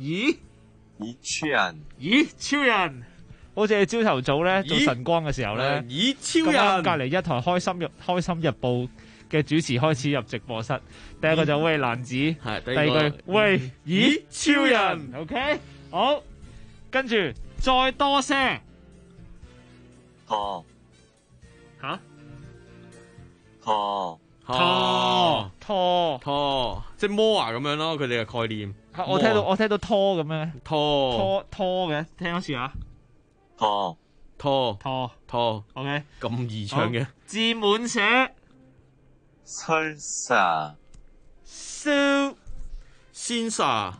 이취한。 超人。好似係朝頭早咧做晨光嘅時候咧， 超人隔離一台開心日報嘅主持開始入直播室，第一個就喂蘭子，第二句喂超人 ，OK 好，跟住再多些， 拖， 即係摩啊咁樣咯，佢哋嘅概念。 我聽到拖咁樣， 拖嘅，聽多次啊。 拖 ，OK， 咁易唱嘅。 字滿寫 설사， 先生，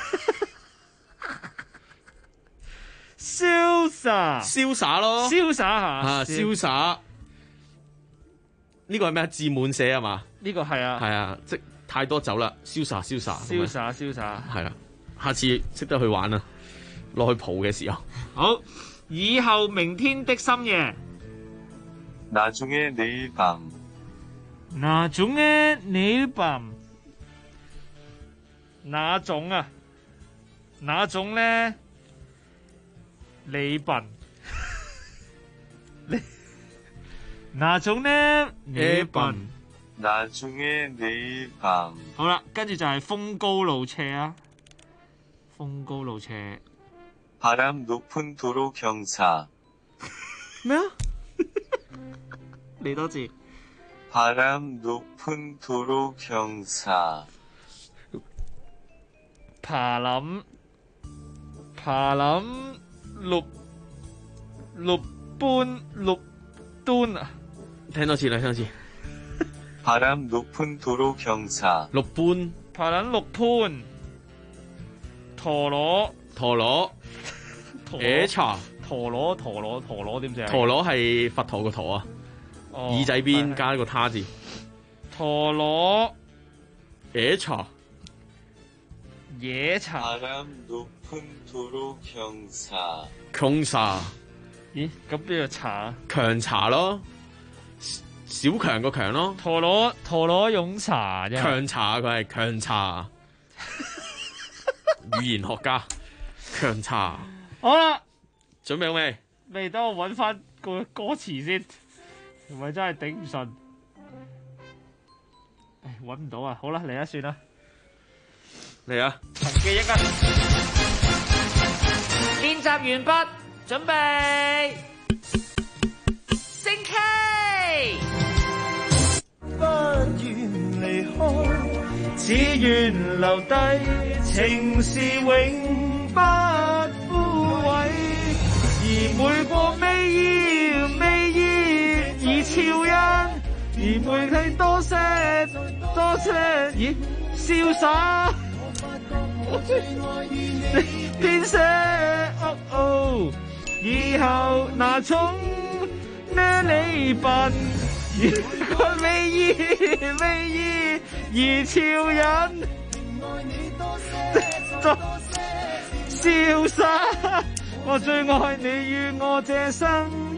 瀟灑咯， 瀟灑嚇， 瀟灑。呢個係咩？字滿寫係嘛？ 呢個係啊， 係啊，即太多酒啦，瀟灑，係啦，下次識得去玩啦，落去蒲嘅時候。 好。以後明天的深夜， 나중에 내일 밤， 那種你笨，那種啊，那種咧你笨，那種咧你笨， 나중에 내일 밤。 好啦，跟住就係風高路斜啊，風高路斜。 바람 높은 도로 경사。 咩啊？嚟多次。 바람 높은 도로 경사。 爬林綠端啊！ 聽多次。 바람 높은 도로 경사。 綠般。 爬林綠潘。陀螺。 茶。 陀螺點寫？ 陀螺係佛陀個陀啊。 耳仔邊加個他字。 陀螺野茶。 野茶。 바람 높은 도로 경사. 경사。 咦？咁邊個茶？ 強茶咯，小強個強咯。 陀螺湧茶啫。 強茶佢係強茶。語言學家。強茶。 好啦， 準備好未？ 未，等我揾翻個歌詞先，唔係真係頂唔順。揾唔到啊！好啦，嚟啦，算啦。 嚟啊！ 憑記憶啊！練習完畢，準備升 K。 不願離開，只願留低，情是永不枯萎。而每個美意已超恩，而每體多些，咦，瀟灑。編寫以後拿重呢你笨，個美意而超人，瀟灑。我最愛你與我這生一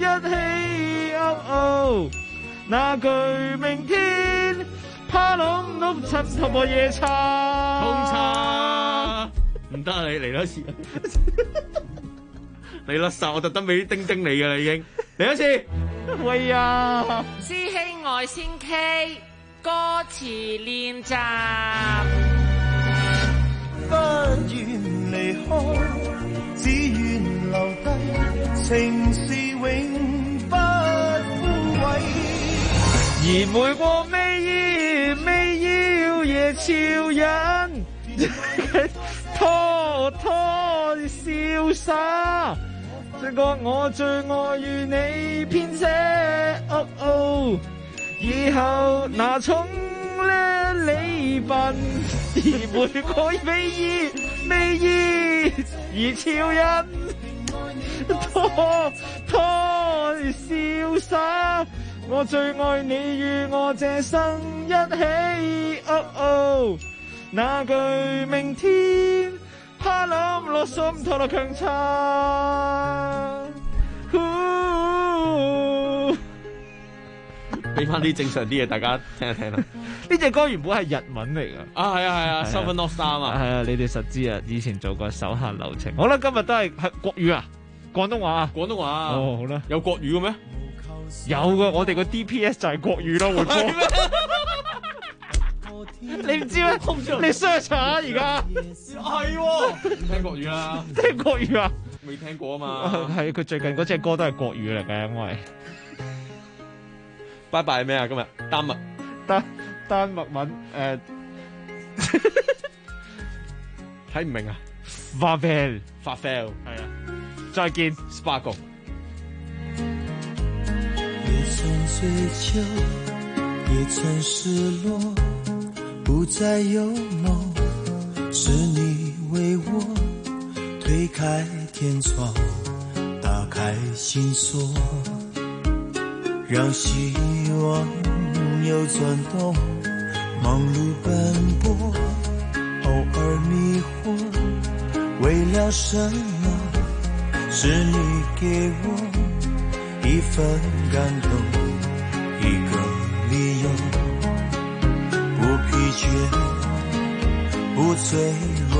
起，那句明天怕籠碌柒頭破夜叉， 空叉唔得啊！你嚟多次，你甩手，我特登俾啲叮叮你㗎啦，已經嚟多次。 喂呀！ 師兄愛先 K 歌詞練習， 不願離開，只願留低，情是永不枯萎。而每個美意也超人，拖瀟灑。這個我最愛與你編寫，以後拿重呢你笨，而每個美意而超人，拖瀟灑。我最愛你與我這生一起，那句明天怕冧落心頭落強撐。 俾翻啲正常啲嘢大家聽一聽啦。 呢隻歌原本係日文嚟㗎。 啊，係啊 Seven North Star 啊。 係啊，你哋實知啊，以前做過手下留情。好啦，今日都係國語啊，廣東話啊。 廣東話啊。 哦，好啦。 有國語嘅咩？ 有㗎，我哋個 DPS 就係國語咯，會播。你唔知咩？你 search 下而家。 係喎。聽國語啦。 聽國語啊？ 未聽過啊嘛。 係佢最近嗰隻歌都係國語嚟嘅，因為。 拜拜係咩啊？今日丹麥文睇唔明啊 Farewell 係啊， 再見 Sparkle。 也曾追求，也曾失落，不再有夢，是你為我推開天窗，打開心鎖，讓希望有轉動，忙碌奔波，偶爾迷惑，為了什麼？是你給我一份感動，一個理由，不疲倦，不脆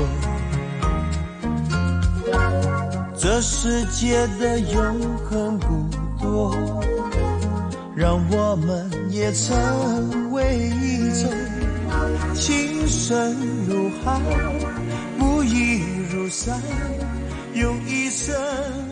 弱。這世界的永恆不多，讓我們也成為一種，情深如海，不移如山，用一生